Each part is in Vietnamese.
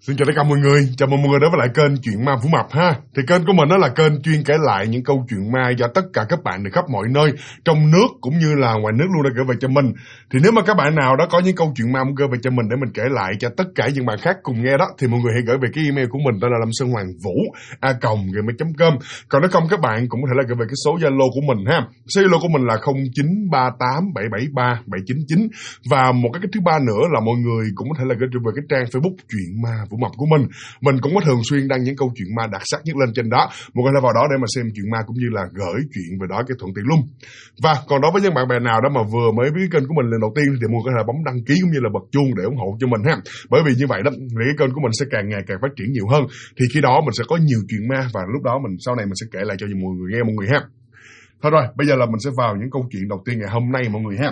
Xin chào tất cả mọi người, chào mừng mọi người đến với lại kênh Chuyện Ma Vũ Mập ha. Thì kênh của mình đó là kênh chuyên kể lại những câu chuyện ma do tất cả các bạn từ khắp mọi nơi, trong nước cũng như là ngoài nước luôn đã gửi về cho mình. Thì nếu mà các bạn nào đó có những câu chuyện ma muốn gửi về cho mình để mình kể lại cho tất cả những bạn khác cùng nghe đó, thì mọi người hãy gửi về cái email của mình, đó là lamsonhoangvu@gmail.com. Còn nếu không, các bạn cũng có thể là gửi về cái số Zalo của mình ha. Số Zalo của mình là 0938773799. Và một cái thứ ba nữa là mọi người cũng có thể là gửi về cái trang Facebook Chuyện Ma Vũ Mập của mình. Mình cũng có thường xuyên đăng những câu chuyện ma đặc sắc nhất lên trên đó. Mọi người vào đó để mà xem chuyện ma cũng như là gửi chuyện về đó cái thuận tiện luôn. Và còn đối với những bạn bè nào đó mà vừa mới biết kênh của mình lần đầu tiên thì mọi người có thể bấm đăng ký cũng như là bật chuông để ủng hộ cho mình ha. Bởi vì như vậy đó thì cái kênh của mình sẽ càng ngày càng phát triển nhiều hơn. Thì khi đó mình sẽ có nhiều chuyện ma và lúc đó mình sau này mình sẽ kể lại cho mọi người nghe mọi người ha. Thôi rồi, bây giờ là mình sẽ vào những câu chuyện đầu tiên ngày hôm nay mọi người ha.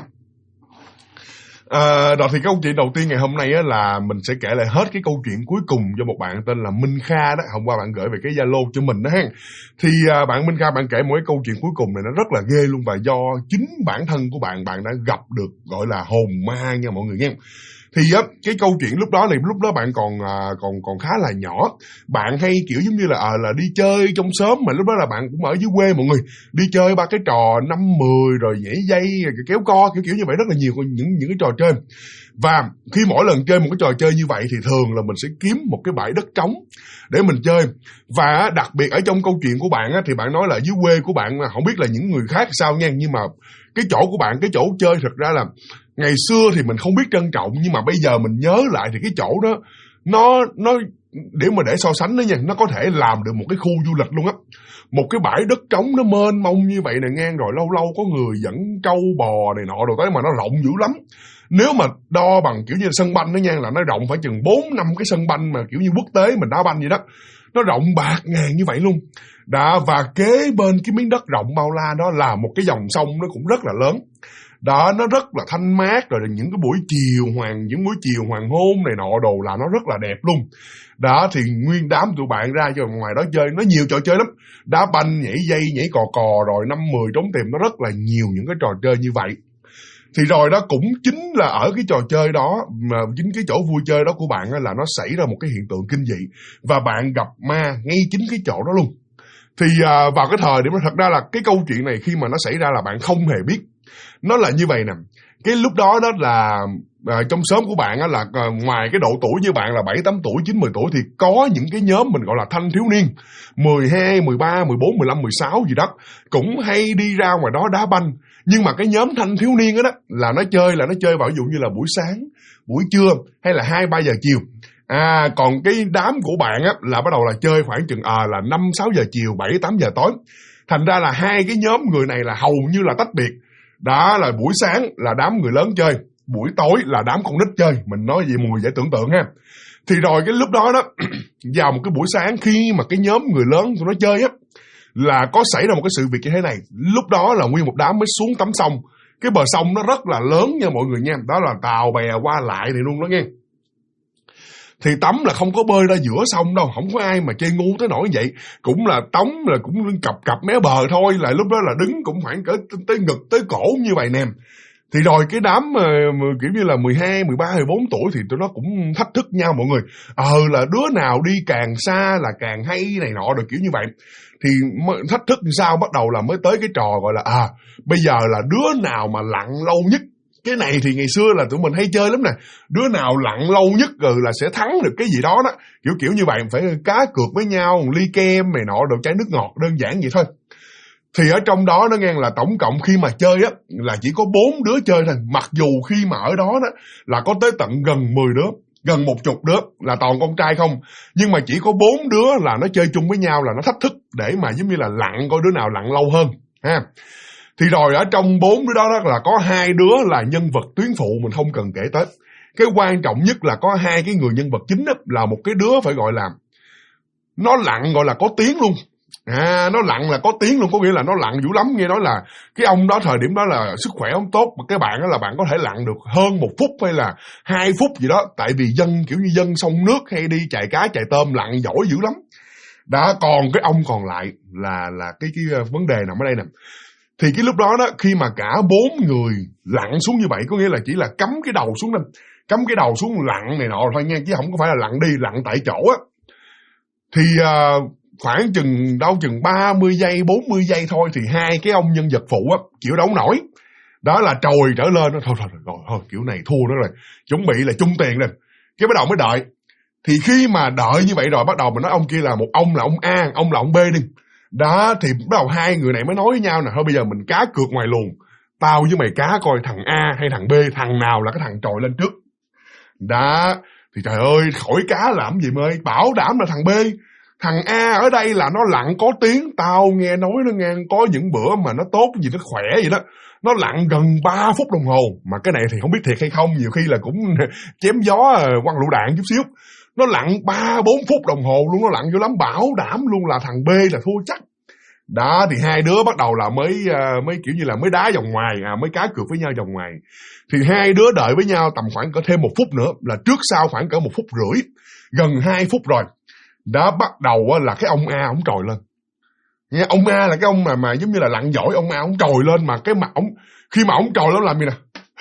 Đó thì câu chuyện đầu tiên ngày hôm nay á, là mình sẽ kể lại hết cái câu chuyện cuối cùng cho một bạn tên là Minh Kha đó. Hôm qua bạn gửi về cái Zalo cho mình đó ha. Thì bạn Minh Kha bạn kể một cái câu chuyện cuối cùng này nó rất là ghê luôn, và do chính bản thân của bạn đã gặp được gọi là hồn ma nha mọi người nghe. Thì á cái câu chuyện lúc đó bạn còn khá là nhỏ. Bạn hay kiểu giống như là đi chơi trong xóm, mà lúc đó là bạn cũng ở dưới quê mọi người, đi chơi ba cái trò 5-10 rồi nhảy dây rồi kéo co kiểu như vậy, rất là nhiều những cái trò chơi. Và khi mỗi lần chơi một cái trò chơi như vậy thì thường là mình sẽ kiếm một cái bãi đất trống để mình chơi. Và đặc biệt ở trong câu chuyện của bạn á, thì bạn nói là dưới quê của bạn, không biết là những người khác sao nha, nhưng mà cái chỗ của bạn, cái chỗ chơi thật ra là ngày xưa thì mình không biết trân trọng, nhưng mà bây giờ mình nhớ lại thì cái chỗ đó nó để mà để so sánh đó nha, nó có thể làm được một cái khu du lịch luôn á. Một cái bãi đất trống nó mênh mông như vậy nè ngang, rồi lâu lâu có người dẫn trâu bò này nọ rồi tới, mà nó rộng dữ lắm. Nếu mà đo bằng kiểu như sân banh đó nha, là nó rộng phải chừng 4-5 cái sân banh mà kiểu như quốc tế mình đá banh vậy đó. Nó rộng bạt ngàn như vậy luôn. Đó, và kế bên cái miếng đất rộng bao la đó là một cái dòng sông nó cũng rất là lớn. Đó, nó rất là thanh mát, rồi những cái buổi chiều hoàng hôn này nọ đồ là nó rất là đẹp luôn. Đó, thì nguyên đám tụi bạn ra cho ngoài đó chơi, nó nhiều trò chơi lắm. Đá banh, nhảy dây, nhảy cò rồi 5-10 trốn tìm, nó rất là nhiều những cái trò chơi như vậy. Thì rồi đó cũng chính là ở cái trò chơi đó, mà chính cái chỗ vui chơi đó của bạn là nó xảy ra một cái hiện tượng kinh dị, và bạn gặp ma ngay chính cái chỗ đó luôn. Thì vào cái thời điểm đó, thật ra là cái câu chuyện này khi mà nó xảy ra là bạn không hề biết. Nó là như vậy nè, cái lúc đó là trong xóm của bạn là ngoài cái độ tuổi như bạn là 7-8 tuổi, 9-10 tuổi, thì có những cái nhóm mình gọi là thanh thiếu niên 12, 13, 14, 15, 16 gì đó, cũng hay đi ra ngoài đó đá banh. Nhưng mà cái nhóm thanh thiếu niên đó là nó chơi vào ví dụ như là buổi sáng, buổi trưa hay là 2-3 giờ chiều. Còn cái đám của bạn là bắt đầu là chơi khoảng chừng là 5-6 giờ chiều, 7-8 giờ tối. Thành ra là hai cái nhóm người này là hầu như là tách biệt. Đó là buổi sáng là đám người lớn chơi, buổi tối là đám con nít chơi. Mình nói gì mọi người dễ tưởng tượng ha. Thì rồi cái lúc đó vào một cái buổi sáng khi mà cái nhóm người lớn tụi nó chơi là có xảy ra một cái sự việc như thế này. Lúc đó là nguyên một đám mới xuống tắm sông. Cái bờ sông nó rất là lớn nha mọi người nha. Đó là tàu bè qua lại này luôn đó nghe. Thì tắm là không có bơi ra giữa sông đâu, không có ai mà chơi ngu tới nỗi vậy. Cũng là tắm là cũng cặp mé bờ thôi, là lúc đó là đứng cũng khoảng cỡ tới ngực tới cổ như vậy nè. Thì rồi cái đám kiểu như là 12, 13, 14 tuổi thì tụi nó cũng thách thức nhau mọi người. Là đứa nào đi càng xa là càng hay này nọ rồi kiểu như vậy. Thì thách thức sao bắt đầu là mới tới cái trò gọi là bây giờ là đứa nào mà lặn lâu nhất. Cái này thì ngày xưa là tụi mình hay chơi lắm nè. Đứa nào lặn lâu nhất rồi là sẽ thắng được cái gì đó đó. Kiểu như vậy, phải cá cược với nhau, ly kem này nọ, đồ chai nước ngọt, đơn giản vậy thôi. Thì ở trong đó nó nghe là tổng cộng khi mà chơi là chỉ có 4 đứa chơi thôi. Mặc dù khi mà ở đó là có tới tận gần 10 đứa, gần 10 đứa là toàn con trai không. Nhưng mà chỉ có 4 đứa là nó chơi chung với nhau, là nó thách thức để mà giống như là lặn coi đứa nào lặn lâu hơn ha. Thì rồi ở trong 4 đứa đó là có 2 đứa là nhân vật tuyến phụ, mình không cần kể tới. Cái quan trọng nhất là có 2 cái người nhân vật chính là một cái đứa phải gọi là nó lặn gọi là có tiếng luôn. Nó lặn là có tiếng luôn, có nghĩa là nó lặn dữ lắm. Nghe nói là cái ông đó thời điểm đó là sức khỏe không tốt, mà cái bạn đó là bạn có thể lặn được hơn 1 phút hay là 2 phút gì đó. Tại vì dân kiểu như dân sông nước hay đi chài cá chài tôm lặn giỏi dữ lắm. Đã còn cái ông còn lại là cái vấn đề nằm ở đây nè. Thì cái lúc đó khi mà cả 4 người lặn xuống như vậy, có nghĩa là chỉ là cắm cái đầu xuống nè, cắm cái đầu xuống lặn này nọ thôi nha, chứ không có phải là lặn đi lặn tại chỗ á. Thì khoảng chừng 30 giây 40 giây thôi thì hai cái ông nhân vật phụ á chịu đấu nổi, đó là trồi trở lên. Thôi kiểu này thua nó rồi, chuẩn bị là chung tiền rồi, cái bắt đầu mới đợi. Thì khi mà đợi như vậy rồi bắt đầu mình nói ông kia là một ông là ông A, ông là ông B đi. Đó thì bắt đầu hai người này mới nói với nhau nè, thôi bây giờ mình cá cược ngoài luồng, tao với mày cá coi thằng A hay thằng B, thằng nào là cái thằng trồi lên trước. Đó thì trời ơi, khỏi cá làm gì mày, bảo đảm là thằng B. Thằng A ở đây là nó lặn có tiếng, tao nghe nói nó nghe có những bữa mà nó tốt gì, nó khỏe vậy đó, nó lặn gần 3 phút đồng hồ. Mà cái này thì không biết thiệt hay không, nhiều khi là cũng chém gió quăng lựu đạn chút xíu. Nó lặn 3-4 phút đồng hồ luôn, nó lặn vô lắm, bảo đảm luôn là thằng B là thua chắc. Đó thì hai đứa bắt đầu là mới kiểu như là mới đá vòng ngoài, mới cá cược với nhau vòng ngoài. Thì hai đứa đợi với nhau tầm khoảng cỡ thêm 1 phút nữa, là trước sau khoảng cỡ 1 phút rưỡi, gần 2 phút rồi. Đó bắt đầu là cái ông A ổng trồi lên. Nghe, ông A là cái ông mà giống như là lặn giỏi, ông A ổng trồi lên mà cái mặt ổng, khi mà ổng trồi lên làm gì nè.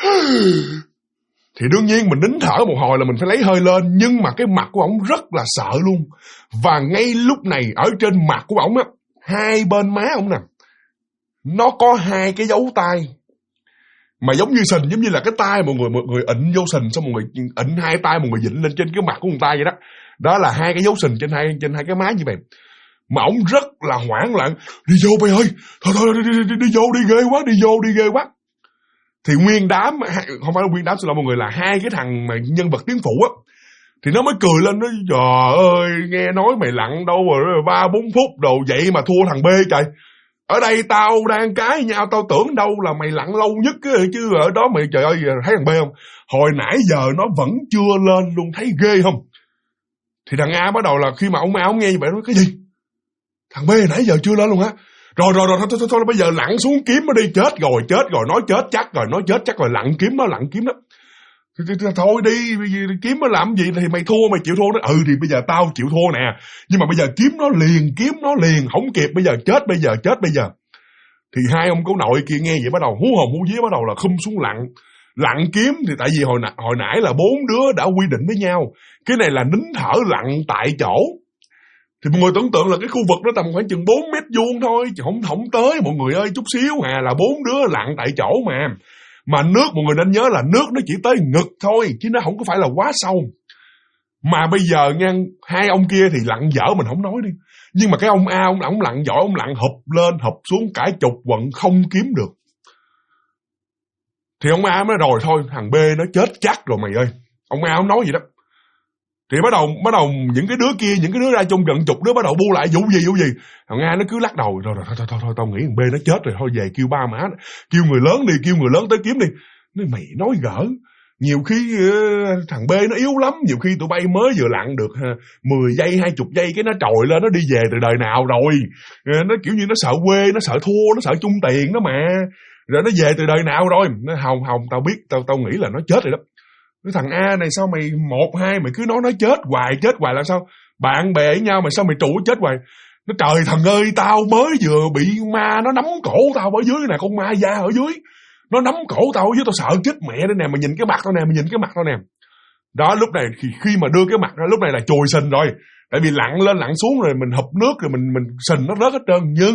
Thì đương nhiên mình nín thở một hồi là mình phải lấy hơi lên, nhưng mà cái mặt của ổng rất là sợ luôn. Và ngay lúc này ở trên mặt của ổng á, hai bên má ổng nè, nó có hai cái dấu tay mà giống như sình, giống như là cái tay mọi người ịnh vô sình, xong mọi người ịnh hai tay mọi người dịnh lên trên cái mặt của người ta vậy đó. Đó là hai cái dấu sình trên hai cái má như vậy. Mà ổng rất là hoảng loạn, đi vô bay ơi, thôi đi vô, đi ghê quá. Thì nguyên đám, không phải là nguyên đám, xin lỗi mọi người, là hai cái thằng mà nhân vật tiếng phụ á, thì nó mới cười lên, nó trời ơi, nghe nói mày lặn đâu rồi 3-4 phút đồ vậy mà thua thằng B trời. Ở đây tao đang cãi nhau, tao tưởng đâu là mày lặn lâu nhất chứ ở đó mày, trời ơi, thấy thằng B không? Hồi nãy giờ nó vẫn chưa lên luôn, thấy ghê không? Thì thằng A bắt đầu là khi mà ông A ông nghe như vậy, nó nói cái gì? Thằng B nãy giờ chưa lên luôn hả? Rồi, thôi, bây giờ lặn xuống kiếm nó đi, chết rồi, nói chết chắc rồi, lặn kiếm nó. Thôi đi, kiếm nó làm gì, thì mày thua, mày chịu thua đó. Thì bây giờ tao chịu thua nè, nhưng mà bây giờ kiếm nó liền, không kịp, bây giờ chết bây giờ. Thì hai ông cố nội kia nghe vậy bắt đầu hú hồn hú vía, bắt đầu là khum xuống lặn kiếm. Thì tại vì hồi nãy là 4 đứa đã quy định với nhau, cái này là nín thở lặn tại chỗ. Thì mọi người tưởng tượng là cái khu vực đó tầm khoảng chừng 4 mét vuông thôi, chứ không tới mọi người ơi, chút xíu là 4 đứa lặn tại chỗ mà. Mà nước, mọi người nên nhớ là nước nó chỉ tới ngực thôi, chứ nó không có phải là quá sâu. Mà bây giờ nha, hai ông kia thì lặn dở mình không nói đi, nhưng mà cái ông A, ông lặn giỏi, ông lặn hụp lên hụp xuống cả chục quận không kiếm được. Thì ông A nói rồi thôi, thằng B nó chết chắc rồi mày ơi. Ông A ông nói gì đó. Thì bắt đầu những cái đứa ra chung gần chục đứa bắt đầu bu lại vụ gì. Thằng A nó cứ lắc đầu, rồi thôi tao nghĩ thằng B nó chết rồi, thôi về kêu ba má, kêu người lớn tới kiếm đi. Nói mày nói gỡ, nhiều khi thằng B nó yếu lắm, nhiều khi tụi bay mới vừa lặn được 10 giây 20 giây cái nó trồi lên, nó đi về từ đời nào rồi. Nó kiểu như nó sợ quê, nó sợ thua, nó sợ chung tiền đó mà. Rồi nó về từ đời nào rồi. Nó không tao biết, tao nghĩ là nó chết rồi đó. Cái thằng A này sao mày 1-2 mày cứ nói chết hoài là sao? Bạn bè với nhau mà sao mày trụ chết hoài? Nó trời thằng ơi, tao mới vừa bị ma nó nắm cổ tao ở dưới nè, con ma da ở dưới. Nó nắm cổ tao ở dưới, tao sợ chết mẹ đây nè, mày nhìn cái mặt tao nè, Đó lúc này khi mà đưa cái mặt ra, lúc này là chùi sình rồi. Tại vì lặn lên lặn xuống rồi mình hụp nước rồi mình sình nó rớt hết trơn, nhưng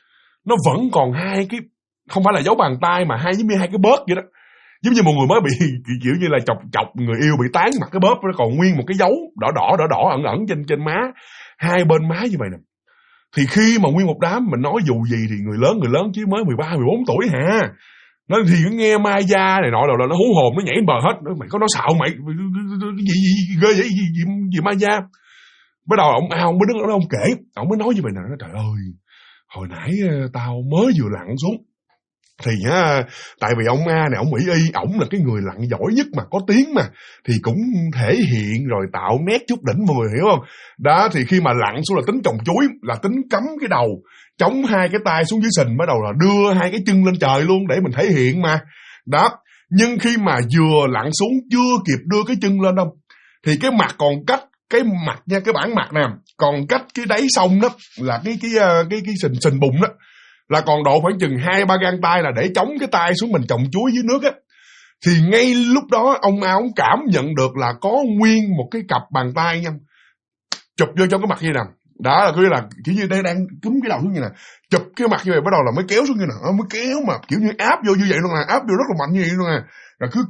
nó vẫn còn hai cái, không phải là dấu bàn tay mà giống như hai cái bớt vậy đó. Giống như một người mới bị kiểu như là chọc người yêu bị tán mặt cái bóp, nó còn nguyên một cái dấu đỏ ẩn trên má, hai bên má như vậy nè. Thì khi mà nguyên một đám mình nói dù gì thì người lớn chứ mới 13-14 tuổi hả? Nó thì cứ nghe ma da này nọ rồi nó hú hồn, nó nhảy bờ hết. Mày có nói xạo mày cái gì ghê vậy, gì ma da. Bắt đầu ông mới đứng ở đó ông kể, ông mới nói như vậy nè, nó trời ơi, hồi nãy tao mới vừa lặn xuống. Thì tại vì ông A này, ông Mỹ Y, ổng là cái người lặn giỏi nhất mà có tiếng mà, thì cũng thể hiện rồi tạo nét chút đỉnh, mọi người hiểu không? Đó thì khi mà lặn xuống là tính trồng chuối, là tính cắm cái đầu, chống hai cái tay xuống dưới sình, bắt đầu là đưa hai cái chân lên trời luôn để mình thể hiện mà. Đó, nhưng khi mà vừa lặn xuống chưa kịp đưa cái chân lên đâu, thì cái mặt còn cách, cái mặt nha, cái bản mặt nè, còn cách cái đáy sông đó là cái sình bùn đó, là còn độ khoảng chừng 2-3 gang tay là để chống cái tay xuống mình trồng chuối dưới nước á. Thì ngay lúc đó ông A ông cảm nhận được là có nguyên một cái cặp bàn tay nha, chụp vô trong cái mặt như nè. Đó là kiểu như đang cúm cái đầu xuống như nè, chụp cái mặt như vậy, bắt đầu là mới kéo xuống như nè, mới kéo mà kiểu như áp vô như vậy luôn nè, áp vô rất là mạnh như vậy luôn nè, rồi cứ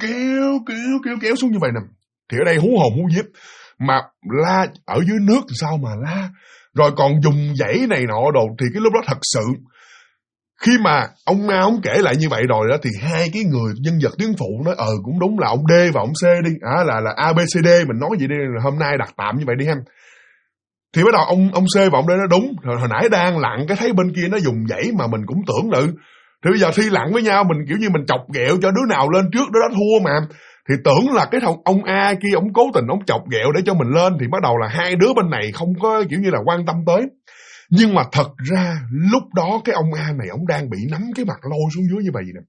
kéo xuống như vậy nè. Thì ở đây hú hồn hú vía, mà la ở dưới nước sao mà la, rồi còn dùng dãy này nọ đồ. Thì cái lúc đó thật sự khi mà ông A ông kể lại như vậy rồi đó, thì hai cái người nhân vật tiếng phụ nói cũng đúng là ông D và ông C đi, là ABCD, mình nói vậy đi, hôm nay đặt tạm như vậy đi ha. Thì bắt đầu ông C và ông D nói đúng, hồi nãy đang lặn cái thấy bên kia nó dùng dãy mà mình cũng tưởng nữ. Thì bây giờ thi lặn với nhau, mình kiểu như mình chọc ghẹo cho đứa nào lên trước đứa đó thua mà. Thì tưởng là cái ông A kia ông cố tình ông chọc ghẹo để cho mình lên, thì bắt đầu là hai đứa bên này không có kiểu như là quan tâm tới. Nhưng mà thật ra lúc đó cái ông A này ông đang bị nắm cái mặt lôi xuống dưới như vậy nè.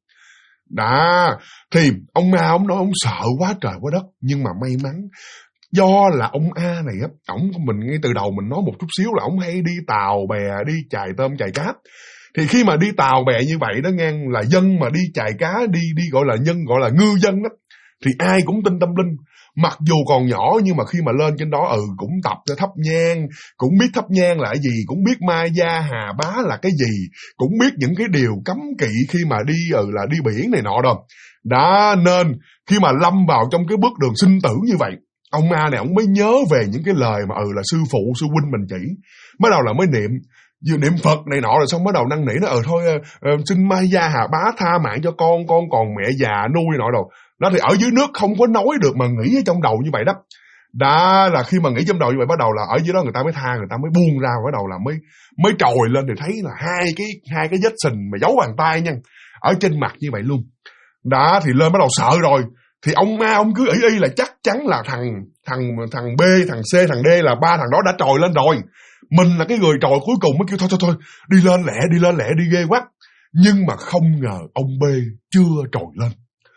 Đó, thì ông A ông nói ông sợ quá trời quá đất, nhưng mà may mắn do là ông A này á, mình ngay từ đầu mình nói một chút xíu là ông hay đi tàu bè, đi chài tôm chài cá. Thì khi mà đi tàu bè như vậy đó ngang, là dân mà đi chài cá, đi gọi là nhân, gọi là ngư dân đó, thì ai cũng tin tâm linh. Mặc dù còn nhỏ nhưng mà khi mà lên trên đó cũng tập cho thắp nhang, cũng biết thắp nhang là cái gì, cũng biết ma gia hà bá là cái gì, cũng biết những cái điều cấm kỵ khi mà đi là đi biển này nọ rồi. Đó, nên khi mà lâm vào trong cái bước đường sinh tử như vậy, ông A này ông mới nhớ về những cái lời mà là sư phụ sư huynh mình chỉ. Mới đầu là mới niệm Phật này nọ, rồi xong bắt đầu năn nỉ nó thôi xin ma gia hà bá tha mạng cho con còn mẹ già nuôi nọ đồ. Đó, thì ở dưới nước không có nói được mà nghĩ ở trong đầu như vậy đó. Đó là khi mà nghĩ trong đầu như vậy, bắt đầu là ở dưới đó người ta mới tha, người ta mới buông ra, bắt đầu là mới trồi lên, thì thấy là hai cái vết sình mà dấu bàn tay nha, ở trên mặt như vậy luôn. Đó, thì lên bắt đầu sợ rồi. Thì ông A ông cứ ý là chắc chắn là thằng B, thằng C, thằng D là ba thằng đó đã trồi lên rồi. Mình là cái người trồi cuối cùng, mới kêu thôi đi lên lẹ đi ghê quá. Nhưng mà không ngờ ông B chưa trồi lên.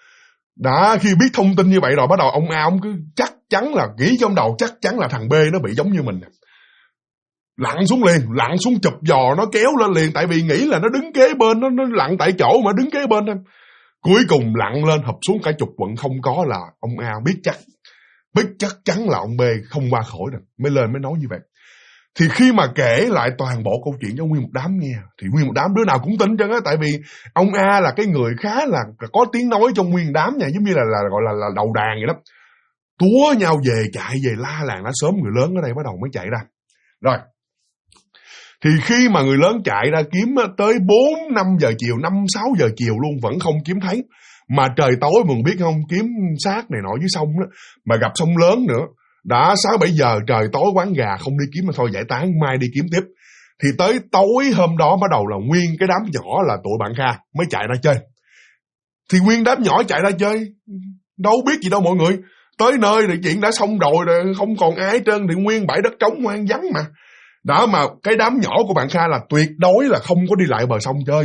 Đó, khi biết thông tin như vậy rồi, bắt đầu ông A ông cứ chắc chắn là nghĩ trong đầu chắc chắn là thằng B nó bị giống như mình. Lặn xuống liền, lặn xuống chụp giò nó kéo lên liền, tại vì nghĩ là nó đứng kế bên, nó lặn tại chỗ mà đứng kế bên thôi. Cuối cùng lặn lên hợp xuống cả chục quận không có, là ông A biết chắc chắn là ông B không qua khỏi rồi, mới lên mới nói như vậy. Thì khi mà kể lại toàn bộ câu chuyện cho nguyên một đám nghe, thì nguyên một đám đứa nào cũng tin chân á, tại vì ông A là cái người khá là có tiếng nói trong nguyên đám nha, giống như là gọi là đầu đàn vậy đó. Túa nhau về, chạy về la làng lá xóm, người lớn ở đây bắt đầu mới chạy ra. Rồi, thì khi mà người lớn chạy ra kiếm tới 4-5 giờ chiều, 5-6 giờ chiều luôn vẫn không kiếm thấy. Mà trời tối mình biết không, kiếm xác này nọ dưới sông đó, mà gặp sông lớn nữa. Đã 6-7 giờ trời tối quán gà không đi kiếm mà thôi giải tán, mai đi kiếm tiếp. Thì tới tối hôm đó bắt đầu là nguyên cái đám nhỏ là tụi bạn Kha mới chạy ra chơi. Thì nguyên đám nhỏ chạy ra chơi, đâu biết gì đâu mọi người. Tới nơi thì chuyện đã xong rồi, không còn ai hết trơn, thì nguyên bãi đất trống hoang vắng mà. Đó, mà cái đám nhỏ của bạn Kha là tuyệt đối là không có đi lại bờ sông chơi.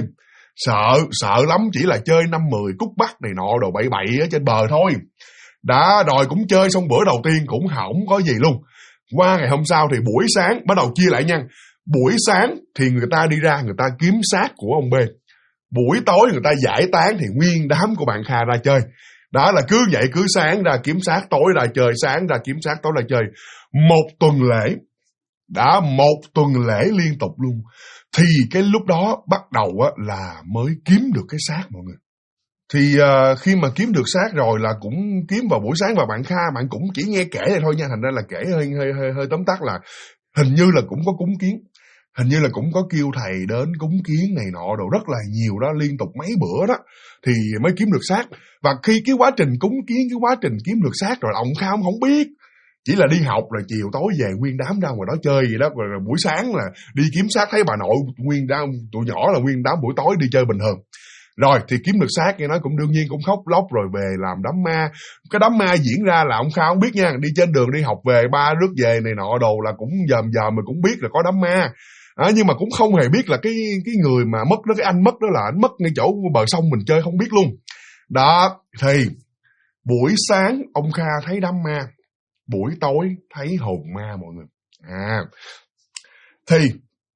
Sợ lắm, chỉ là chơi 5-10 cút bắt này nọ đồ bậy bậy ở trên bờ thôi. Đã rồi cũng chơi xong bữa đầu tiên cũng không có gì luôn. Qua ngày hôm sau thì buổi sáng bắt đầu chia lại nha. Buổi sáng thì người ta đi ra người ta kiếm xác của ông B. Buổi tối người ta giải tán thì nguyên đám của bạn Kha ra chơi. Đó là cứ vậy, cứ sáng ra kiếm xác, tối ra chơi, sáng ra kiếm xác, tối ra chơi. Một tuần lễ. Đã 1 tuần lễ liên tục luôn. Thì cái lúc đó bắt đầu là mới kiếm được cái xác mọi người. Thì khi mà kiếm được xác rồi là cũng kiếm vào buổi sáng, và bạn Kha bạn cũng chỉ nghe kể này thôi nha, thành ra là kể hơi tóm tắt là hình như là cũng có cúng kiến, hình như là cũng có kêu thầy đến cúng kiến này nọ đồ rất là nhiều đó, liên tục mấy bữa đó thì mới kiếm được xác. Và khi cái quá trình cúng kiến, cái quá trình kiếm được xác rồi ông Kha không biết, chỉ là đi học rồi chiều tối về nguyên đám ra ngoài đó chơi vậy đó, rồi buổi sáng là đi kiếm xác, thấy bà nội nguyên đám tụi nhỏ là nguyên đám buổi tối đi chơi bình thường. Rồi thì kiếm được xác, nghe nói cũng đương nhiên cũng khóc lóc rồi về làm đám ma. Cái đám ma diễn ra là ông Kha không biết nha, đi trên đường đi học về ba rước về này nọ đồ là cũng dòm mà cũng biết là có đám ma. Nhưng mà cũng không hề biết là cái người mà mất đó, cái anh mất đó là anh mất ngay chỗ bờ sông mình chơi không biết luôn. Đó, thì buổi sáng ông Kha thấy đám ma, buổi tối thấy hồn ma mọi người. Thì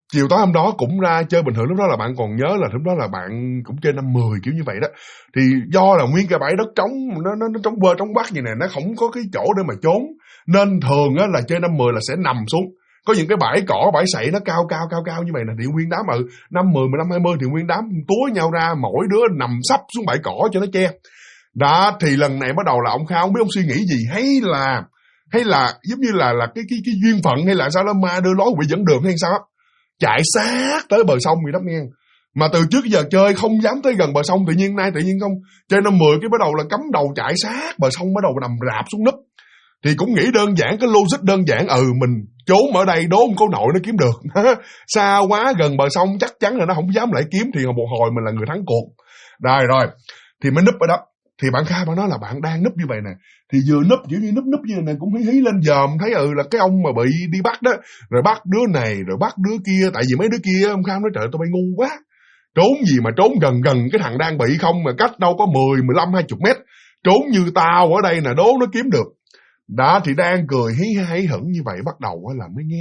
chiều tối hôm đó cũng ra chơi bình thường. Lúc đó là bạn còn nhớ là lúc đó là bạn cũng chơi 5-10 kiểu như vậy đó. Thì do là nguyên cái bãi đất trống, nó trống bơ trống bắc như này, nó không có cái chỗ để mà trốn, nên thường á là chơi 5-10 là sẽ nằm xuống. Có những cái bãi cỏ, bãi sậy nó cao như vậy nè, thì nguyên đám 5-10, 15-20 thì nguyên đám túa nhau ra, mỗi đứa nằm sấp xuống bãi cỏ cho nó che. Đó, thì lần này bắt đầu là ông Kha không biết ông suy nghĩ gì, hay là giống như là cái duyên phận hay là sao đó, ma đưa lối bị dẫn đường hay sao á, chạy sát tới bờ sông vậy đó nghe. Mà từ trước giờ chơi không dám tới gần bờ sông, tự nhiên không chơi 5-10 cái bắt đầu là cắm đầu chạy sát bờ sông, bắt đầu nằm rạp xuống núp. Thì cũng nghĩ đơn giản, cái logic đơn giản, mình trốn ở đây đố không có nội nó kiếm được. Xa quá gần bờ sông chắc chắn là nó không dám lại kiếm, thì một hồi mình là người thắng cuộc. Rồi thì mới núp ở đó. Thì bạn Kha bạn nói là bạn đang núp như vậy nè, thì vừa núp kiểu như núp như này cũng hí lên dòm, thấy là cái ông mà bị đi bắt đó, rồi bắt đứa này rồi bắt đứa kia. Tại vì mấy đứa kia ông Kha nói trời tụi bay ngu quá, trốn gì mà trốn gần cái thằng đang bị không, mà cách đâu có 10, 15, 20 mét, trốn như tao ở đây nè đố nó kiếm được. Đó, thì đang cười hí hửng như vậy, bắt đầu là mới nghe: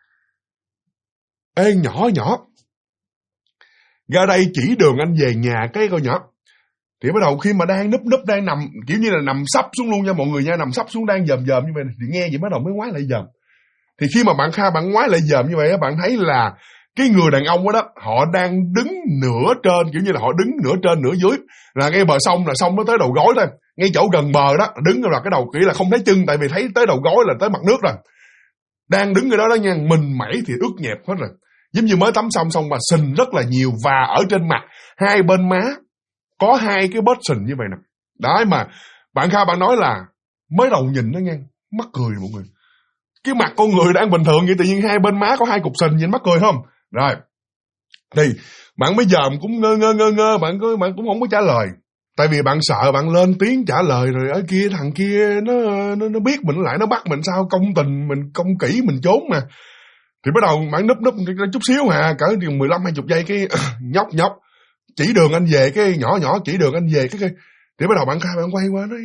ê nhỏ, ra đây chỉ đường anh về nhà cái coi nhỏ. Thì bắt đầu khi mà đang núp đang nằm kiểu như là nằm sấp xuống luôn nha mọi người nha, nằm sấp xuống đang dòm như vậy, thì nghe vậy bắt đầu mới ngoái lại dòm. Thì khi mà bạn Kha bạn ngoái lại dòm như vậy, bạn thấy là cái người đàn ông đó họ đang đứng nửa trên, kiểu như là họ đứng nửa trên nửa dưới, là ngay bờ sông, là sông nó tới đầu gối thôi, ngay chỗ gần bờ đó, đứng là cái đầu, kiểu là không thấy chân, tại vì thấy tới đầu gối là tới mặt nước rồi. Đang đứng ở đó nha, mình mẩy thì ướt nhẹp hết rồi, giống như mới tắm xong mà sình rất là nhiều, và ở trên mặt hai bên má có 2 cái vết sình như vậy nè. Đấy, mà bạn Kha bạn nói là mới đầu nhìn nó nha, mắc cười mọi người. Cái mặt con người đang bình thường vậy, tự nhiên hai bên má có 2 cục sình, nhìn mắc cười không? Rồi thì bạn mới dòm cũng ngơ, bạn cũng không có trả lời, tại vì bạn sợ bạn lên tiếng trả lời rồi ở kia thằng kia nó biết mình lại nó bắt mình sao, công tình mình công kỹ mình trốn mà. Thì bắt đầu bạn núp chút xíu cỡ 15-20 giây, cái nhóc chỉ đường anh về, cái nhỏ chỉ đường anh về cái thì bắt đầu bạn Kha bạn quay qua nói: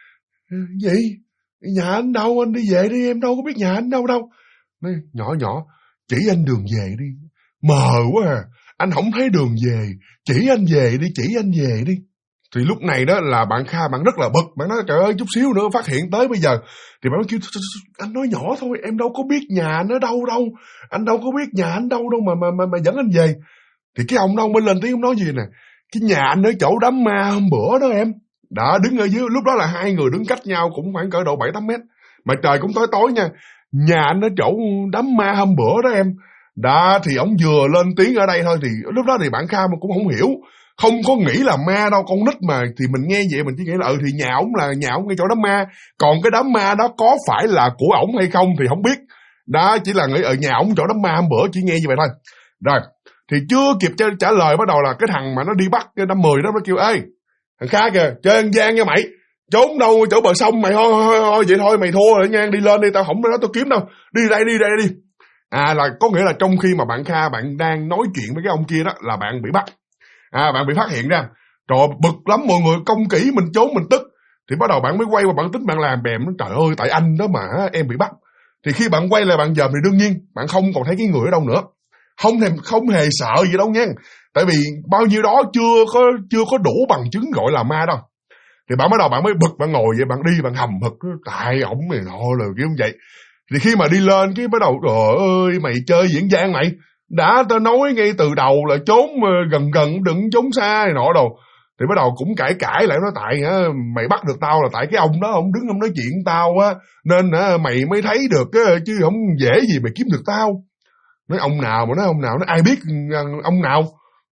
gì, nhà anh đâu, anh đi về đi, em đâu có biết nhà anh đâu. Nói nhỏ chỉ anh đường về đi, mờ quá anh không thấy đường về, chỉ anh về đi. Thì lúc này đó là bạn Kha bạn rất là bực, bạn nói trời ơi chút xíu nữa phát hiện tới bây giờ. Thì bạn kêu anh nói nhỏ thôi, em đâu có biết nhà anh ở đâu, anh đâu có biết nhà anh đâu mà dẫn anh về. Thì cái ông đó mới lên tiếng, ông nói gì nè: cái nhà anh ở chỗ đám ma hôm bữa đó em. Đã đứng ở dưới, lúc đó là 2 người đứng cách nhau cũng khoảng cỡ độ 7-8 mét, mà trời cũng tối nha. Nhà anh ở chỗ đám ma hôm bữa đó em. Đó, thì ông vừa lên tiếng ở đây thôi, thì lúc đó thì bạn Kha mà cũng không hiểu, không có nghĩ là ma đâu, con nít mà. Thì mình nghe vậy mình chỉ nghĩ là thì nhà ổng ngay chỗ đám ma, còn cái đám ma đó có phải là của ổng hay không thì không biết. Đó, chỉ là nghĩ ở nhà ổng chỗ đám ma hôm bữa, chỉ nghe như vậy thôi. Rồi thì chưa kịp trả lời, bắt đầu là cái thằng mà nó đi bắt cái 5-10 đó, nó kêu: ê thằng Kha kìa, chơi ăn gian nha mày, trốn đâu chỗ bờ sông mày, thôi vậy thôi mày thua rồi nha, đi lên đi, tao không nói tao kiếm đâu, đi đây đi. Là có nghĩa là trong khi mà bạn Kha bạn đang nói chuyện với cái ông kia đó là bạn bị bắt, bạn bị phát hiện ra. Trời, bực lắm mọi người, công kỹ mình trốn mình tức. Thì bắt đầu bạn mới quay qua bạn tính bạn làm bèm, trời ơi tại anh đó mà em bị bắt. Thì khi bạn quay lại bạn dòm thì đương nhiên bạn không còn thấy cái người ở đâu nữa, không hề sợ gì đâu nha, tại vì bao nhiêu đó chưa có đủ bằng chứng gọi là ma đâu. Thì bạn bắt đầu bạn mới bực, bạn ngồi vậy, bạn đi bạn hầm hực, tại ổng này nọ là kiểu như vậy. Thì khi mà đi lên cái bắt đầu trời ơi mày chơi diễn gian mày, đã tao nói ngay từ đầu là trốn gần đừng trốn xa này nọ đâu. Thì bắt đầu cũng cãi lại, nói tại mày bắt được tao là tại cái ông đó ông đứng ông nói chuyện tao á, nên mày mới thấy được chứ không dễ gì mày kiếm được tao. Nói ông nào, nói ai biết ông nào.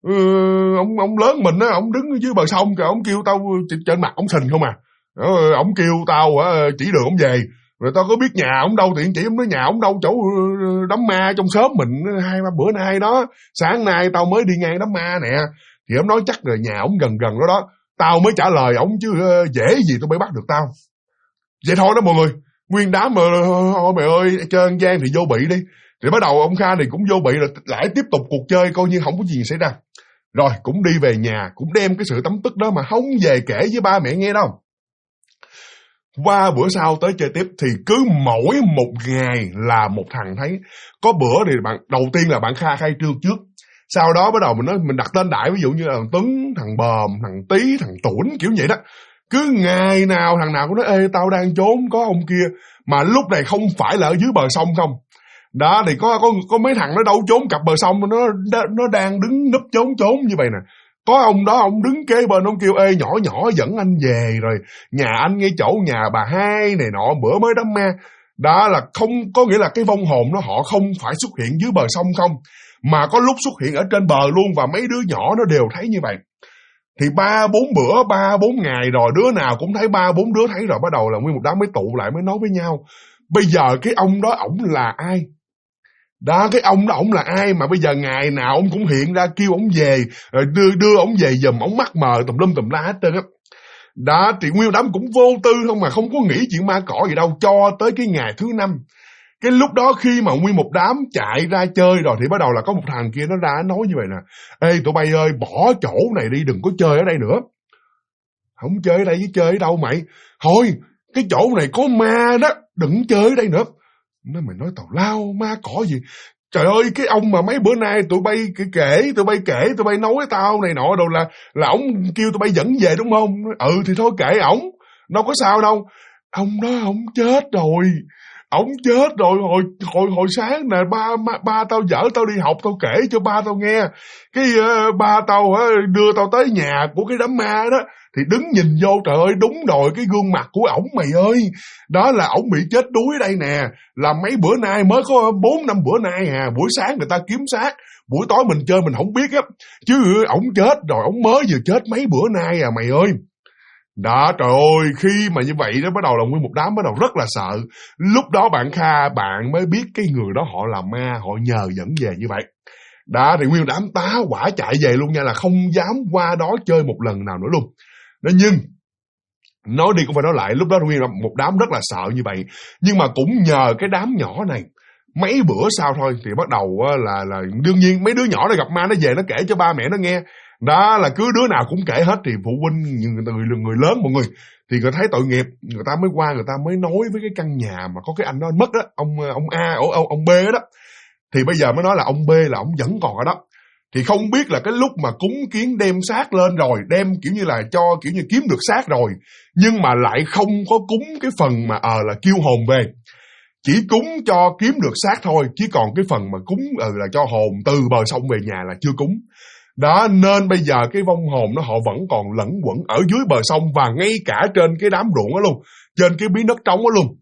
Ông lớn mình á, ông đứng dưới bờ sông kìa, ông kêu tao trên mặt ông sình không à. Ông kêu tao chỉ đường ông về, rồi tao có biết nhà ông đâu, tiện chỉ ông nói nhà ông đâu, chỗ đám ma trong xóm mình 2-3 bữa nay đó, sáng nay tao mới đi ngang đám ma nè. Thì ông nói chắc là nhà ông gần đó, tao mới trả lời ông chứ dễ gì tao mới bắt được tao. Vậy thôi đó mọi người, nguyên đám mà mày ơi chơi ăn gian thì vô bị đi. Thì bắt đầu ông Kha này cũng vô bị, là lại tiếp tục cuộc chơi coi như không có gì xảy ra. Rồi cũng đi về nhà, cũng đem cái sự tấm tức đó mà không về kể với ba mẹ nghe đâu. Qua bữa sau tới chơi tiếp thì cứ mỗi một ngày là một thằng thấy. Có bữa thì đầu tiên là bạn Kha khai trương trước. Sau đó bắt đầu mình đặt tên đại, ví dụ như là thằng Tuấn, thằng Bờm, thằng Tí, thằng Tuấn, kiểu vậy đó. Cứ ngày nào thằng nào cũng nói ê tao đang trốn có ông kia. Mà lúc này không phải là ở dưới bờ sông không. Đó thì có mấy thằng nó đâu trốn cặp bờ sông, nó đang đứng núp trốn như vậy nè. Có ông đó ông đứng kế bên ông kêu ê nhỏ dẫn anh về rồi nhà anh ngay chỗ nhà bà Hai này nọ bữa mới đám ma. Đó là không có nghĩa là cái vong hồn nó họ không phải xuất hiện dưới bờ sông không, mà có lúc xuất hiện ở trên bờ luôn, và mấy đứa nhỏ nó đều thấy như vậy. Thì 3-4 ngày rồi đứa nào cũng thấy, 3-4 đứa thấy rồi, bắt đầu là nguyên một đám mới tụ lại mới nói với nhau. Bây giờ cái ông đó ổng là ai? Đó, cái ông đó ổng là ai mà bây giờ ngày nào ông cũng hiện ra kêu ổng về, rồi đưa ổng về giùm, ổng mắc mờ tùm lum tùm la hết trơn á. Đó, thì nguyên đám cũng vô tư không mà không có nghĩ chuyện ma cỏ gì đâu, cho tới cái ngày thứ 5. Cái lúc đó khi mà nguyên một đám chạy ra chơi rồi thì bắt đầu là có một thằng kia nó ra nói như vậy nè. Ê tụi bay ơi, bỏ chỗ này đi, đừng có chơi ở đây nữa. Không chơi ở đây chứ chơi ở đâu mày? Thôi, cái chỗ này có ma đó, đừng chơi ở đây nữa. Mày nói tào lao ma cỏ gì? Trời ơi, cái ông mà mấy bữa nay tụi bay kể, tụi bay nói tao này nọ đâu là ổng kêu tụi bay dẫn về đúng không? Ừ thì thôi kệ ổng, đâu có sao đâu. Ông đó ổng chết rồi. Ổng chết rồi, hồi sáng nè, ba tao dở tao đi học, tao kể cho ba tao nghe. Cái ba tao đưa tao tới nhà của cái đám ma đó, thì đứng nhìn vô, trời ơi, đúng rồi, cái gương mặt của ổng mày ơi. Đó là ổng bị chết đuối đây nè, là mấy bữa nay mới có 4-5 bữa nay à, buổi sáng người ta kiếm xác, buổi tối mình chơi mình không biết á. Chứ ổng chết rồi, ổng mới vừa chết mấy bữa nay à mày ơi. Đó, trời ơi, khi mà như vậy đó bắt đầu là nguyên một đám bắt đầu rất là sợ. Lúc đó bạn Kha, bạn mới biết cái người đó họ là ma, họ nhờ dẫn về như vậy. Đó, thì nguyên một đám tá hỏa chạy về luôn nha, là không dám qua đó chơi một lần nào nữa luôn. Đó, nhưng nói đi cũng phải nói lại, lúc đó nguyên một đám rất là sợ như vậy. Nhưng mà cũng nhờ cái đám nhỏ này, mấy bữa sau thôi thì bắt đầu là đương nhiên mấy đứa nhỏ nó gặp ma nó về nó kể cho ba mẹ nó nghe. Đó là cứ đứa nào cũng kể hết, thì phụ huynh người lớn mọi người thì người thấy tội nghiệp, người ta mới qua, người ta mới nói với cái căn nhà mà có cái anh đó anh mất đó, ông A, ông B đó. Thì bây giờ mới nói là ông B là ông vẫn còn ở đó. Thì không biết là cái lúc mà cúng kiến đem xác lên rồi, đem kiểu như là cho kiểu như kiếm được xác rồi, nhưng mà lại không có cúng cái phần mà là kêu hồn về. Chỉ cúng cho kiếm được xác thôi, chứ còn cái phần mà cúng là cho hồn từ bờ sông về nhà là chưa cúng. Đó, nên bây giờ cái vong hồn nó họ vẫn còn lẫn quẩn ở dưới bờ sông, và ngay cả trên cái đám ruộng đó luôn, trên cái miếng đất trống đó luôn.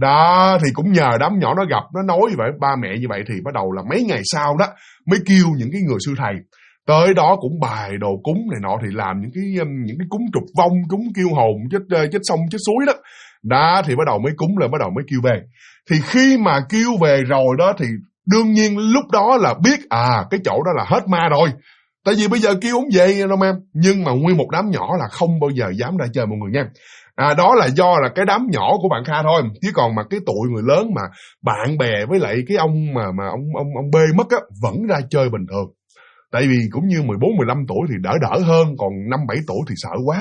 Đó, thì cũng nhờ đám nhỏ nó gặp, nó nói như vậy, ba mẹ như vậy, thì bắt đầu là mấy ngày sau đó mới kêu những cái người sư thầy tới đó cũng bài đồ cúng này nọ, thì làm những cái cúng trục vong, cúng kêu hồn chết sông chết suối đó. Đó, thì bắt đầu mới cúng lên, bắt đầu mới kêu về. Thì khi mà kêu về rồi đó thì đương nhiên lúc đó là biết cái chỗ đó là hết ma rồi. Tại vì bây giờ kêu ông về đâu em. Nhưng mà nguyên một đám nhỏ là không bao giờ dám ra chơi mọi người nha. Đó là do là cái đám nhỏ của bạn Kha thôi. Chứ còn mà cái tụi người lớn mà bạn bè với lại cái ông mà ông B mất á, vẫn ra chơi bình thường. Tại vì cũng như 14-15 tuổi thì đỡ hơn, còn 5-7 tuổi thì sợ quá.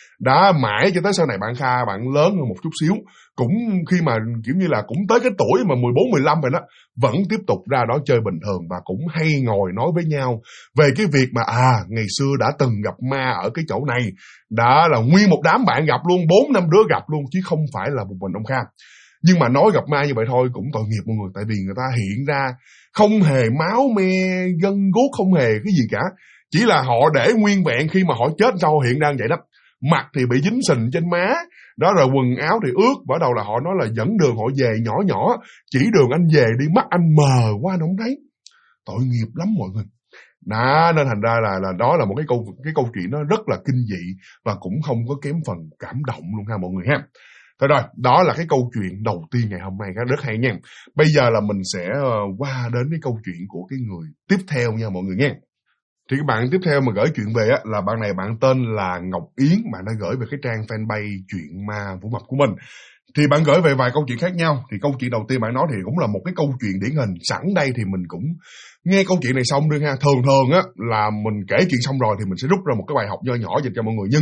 Đã mãi cho tới sau này bạn Kha, bạn lớn hơn một chút xíu, cũng khi mà kiểu như là cũng tới cái tuổi mà 14-15 rồi đó, vẫn tiếp tục ra đó chơi bình thường, và cũng hay ngồi nói với nhau về cái việc mà ngày xưa đã từng gặp ma ở cái chỗ này. Đã là nguyên một đám bạn gặp luôn, 4-5 đứa gặp luôn, chứ không phải là một mình ông Kha. Nhưng mà nói gặp ma như vậy thôi cũng tội nghiệp mọi người, tại vì người ta hiện ra không hề máu me gân guốc, không hề cái gì cả, chỉ là họ để nguyên vẹn, khi mà họ chết sau hiện ra vậy đó. Mặt thì bị dính sình trên má, đó rồi quần áo thì ướt, bắt đầu là họ nói là dẫn đường họ về nhỏ, chỉ đường anh về đi, mắt anh mờ quá anh không thấy. Tội nghiệp lắm mọi người. Đó, nên thành ra là đó là một cái câu chuyện nó rất là kinh dị, và cũng không có kém phần cảm động luôn ha mọi người ha. Thôi rồi, đó là cái câu chuyện đầu tiên ngày hôm nay, rất hay nha. Bây giờ là mình sẽ qua đến cái câu chuyện của cái người tiếp theo nha mọi người nha. Thì cái bạn tiếp theo mà gửi chuyện về á, là bạn này, bạn tên là Ngọc Yến, bạn đã gửi về cái trang fanpage Chuyện Ma Vũ Mập của mình. Thì bạn gửi về vài câu chuyện khác nhau. Thì câu chuyện đầu tiên bạn nói thì cũng là một cái câu chuyện điển hình. Sẵn đây thì mình cũng nghe câu chuyện này xong đi ha. Thường á là mình kể chuyện xong rồi thì mình sẽ rút ra một cái bài học nho nhỏ dành cho mọi người. Nhưng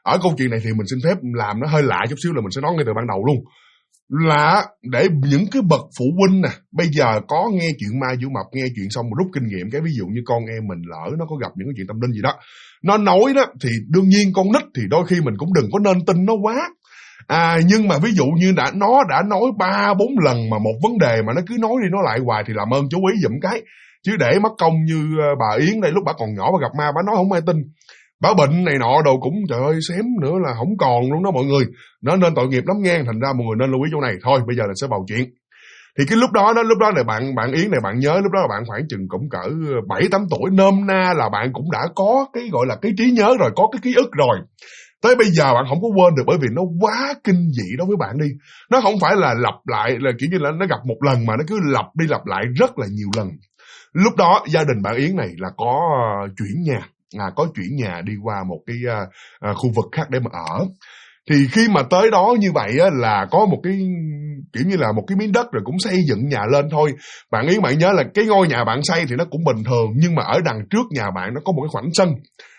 ở câu chuyện này thì mình xin phép làm nó hơi lạ chút xíu, là mình sẽ nói ngay từ ban đầu luôn. Là để những cái bậc phụ huynh nè, bây giờ có nghe chuyện ma Vũ Mập, nghe chuyện xong một rút kinh nghiệm, cái ví dụ như con em mình lỡ nó có gặp những cái chuyện tâm linh gì đó, nó nói đó, thì đương nhiên con nít thì đôi khi mình cũng đừng có nên tin nó quá. Nhưng mà ví dụ như nó đã nói 3-4 lần mà một vấn đề mà nó cứ nói đi nói lại hoài thì làm ơn chú ý giùm cái. Chứ để mất công như bà Yến đây, lúc bà còn nhỏ bà gặp ma bà nói không ai tin. Bà bệnh này nọ đồ cũng trời ơi xém nữa là không còn luôn đó mọi người. Nó nên tội nghiệp lắm nghe, thành ra mọi người nên lưu ý chỗ này. Thôi bây giờ là sẽ vào chuyện. Thì cái lúc đó này bạn Yến này, bạn nhớ lúc đó là bạn khoảng chừng cũng cỡ 7-8 tuổi, nôm na là bạn cũng đã có cái gọi là cái trí nhớ rồi, có cái ký ức rồi. Tới bây giờ bạn không có quên được, bởi vì nó quá kinh dị đối với bạn đi. Nó không phải là lặp lại, là kiểu như là nó gặp một lần mà nó cứ lặp đi lặp lại rất là nhiều lần. Lúc đó gia đình bạn Yến này là có chuyển nhà đi qua một cái khu vực khác để mà ở. Thì khi mà tới đó như vậy á, là có một cái kiểu như là một cái miếng đất rồi cũng xây dựng nhà lên thôi. Bạn Yến bạn nhớ là cái ngôi nhà bạn xây thì nó cũng bình thường, nhưng mà ở đằng trước nhà bạn nó có một cái khoảnh sân.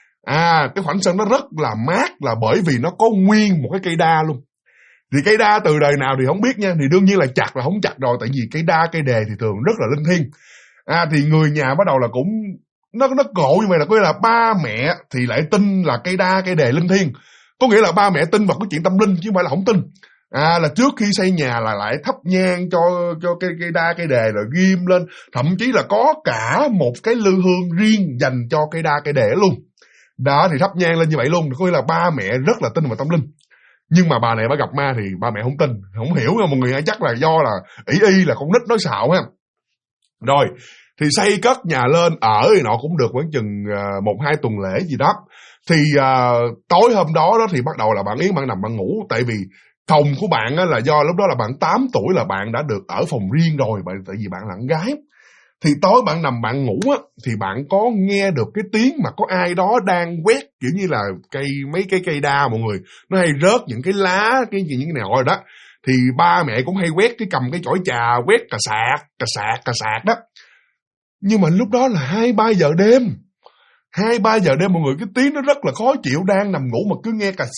Cái khoảnh sân nó rất là mát, là bởi vì nó có nguyên một cái cây đa luôn. Thì cây đa từ đời nào thì không biết nha, thì đương nhiên là chặt là không chặt rồi, tại vì cây đa cây đề thì thường rất là linh thiêng. Thì người nhà bắt đầu là cũng nó cộ như vậy, là có nghĩa là ba mẹ thì lại tin là cây đa cây đề linh thiêng, có nghĩa là ba mẹ tin vào cái chuyện tâm linh chứ không phải là không tin. Là trước khi xây nhà là lại thắp nhang cho cây đa cây đề rồi ghim lên, thậm chí là có cả một cái lư hương riêng dành cho cây đa cây đề luôn. Đó, thì thắp nhang lên như vậy luôn, có nghĩa là ba mẹ rất là tin vào tâm linh. Nhưng mà bà này bà gặp ma thì ba mẹ không tin, không hiểu nha mọi người, chắc là do là y là con nít nói xạo ha. Rồi thì xây cất nhà lên ở thì nọ cũng được khoảng chừng 1-2 tuần lễ gì đó. Thì tối hôm đó thì bắt đầu là bạn Yến bạn nằm bạn ngủ, tại vì phòng của bạn á, là do lúc đó là bạn 8 tuổi là bạn đã được ở phòng riêng rồi, tại vì bạn là con gái. Thì tối bạn nằm bạn ngủ á, thì bạn có nghe được cái tiếng mà có ai đó đang quét, kiểu như là mấy cái cây đa mọi người, nó hay rớt những cái lá, những cái này rồi đó. Thì ba mẹ cũng hay quét, cái cầm cái chổi trà quét cà sạc đó. Nhưng mà lúc đó là 2-3 giờ đêm. 2-3 giờ đêm mọi người, cái tiếng nó rất là khó chịu, đang nằm ngủ mà cứ nghe cà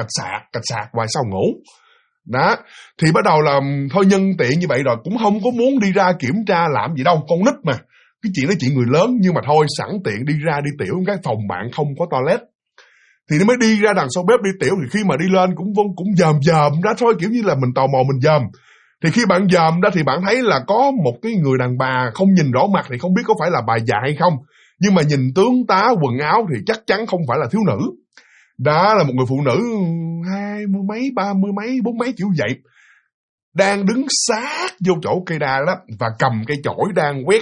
sạc hoài sao ngủ. Đó, thì bắt đầu là thôi nhân tiện như vậy rồi cũng không có muốn đi ra kiểm tra làm gì đâu, con nít mà. Cái chuyện đó chuyện người lớn, nhưng mà thôi sẵn tiện đi ra đi tiểu, cái phòng bạn không có toilet. Thì nó mới đi ra đằng sau bếp đi tiểu, thì khi mà đi lên cũng dòm ra thôi, kiểu như là mình tò mò mình dòm. Thì khi bạn dòm ra thì bạn thấy là có một cái người đàn bà, không nhìn rõ mặt thì không biết có phải là bà già hay không, nhưng mà nhìn tướng tá quần áo thì chắc chắn không phải là thiếu nữ. Đó là một người phụ nữ 20 mấy, 30 mấy, 40 mấy kiểu vậy, đang đứng sát vô chỗ cây đa đó và cầm cây chổi đang quét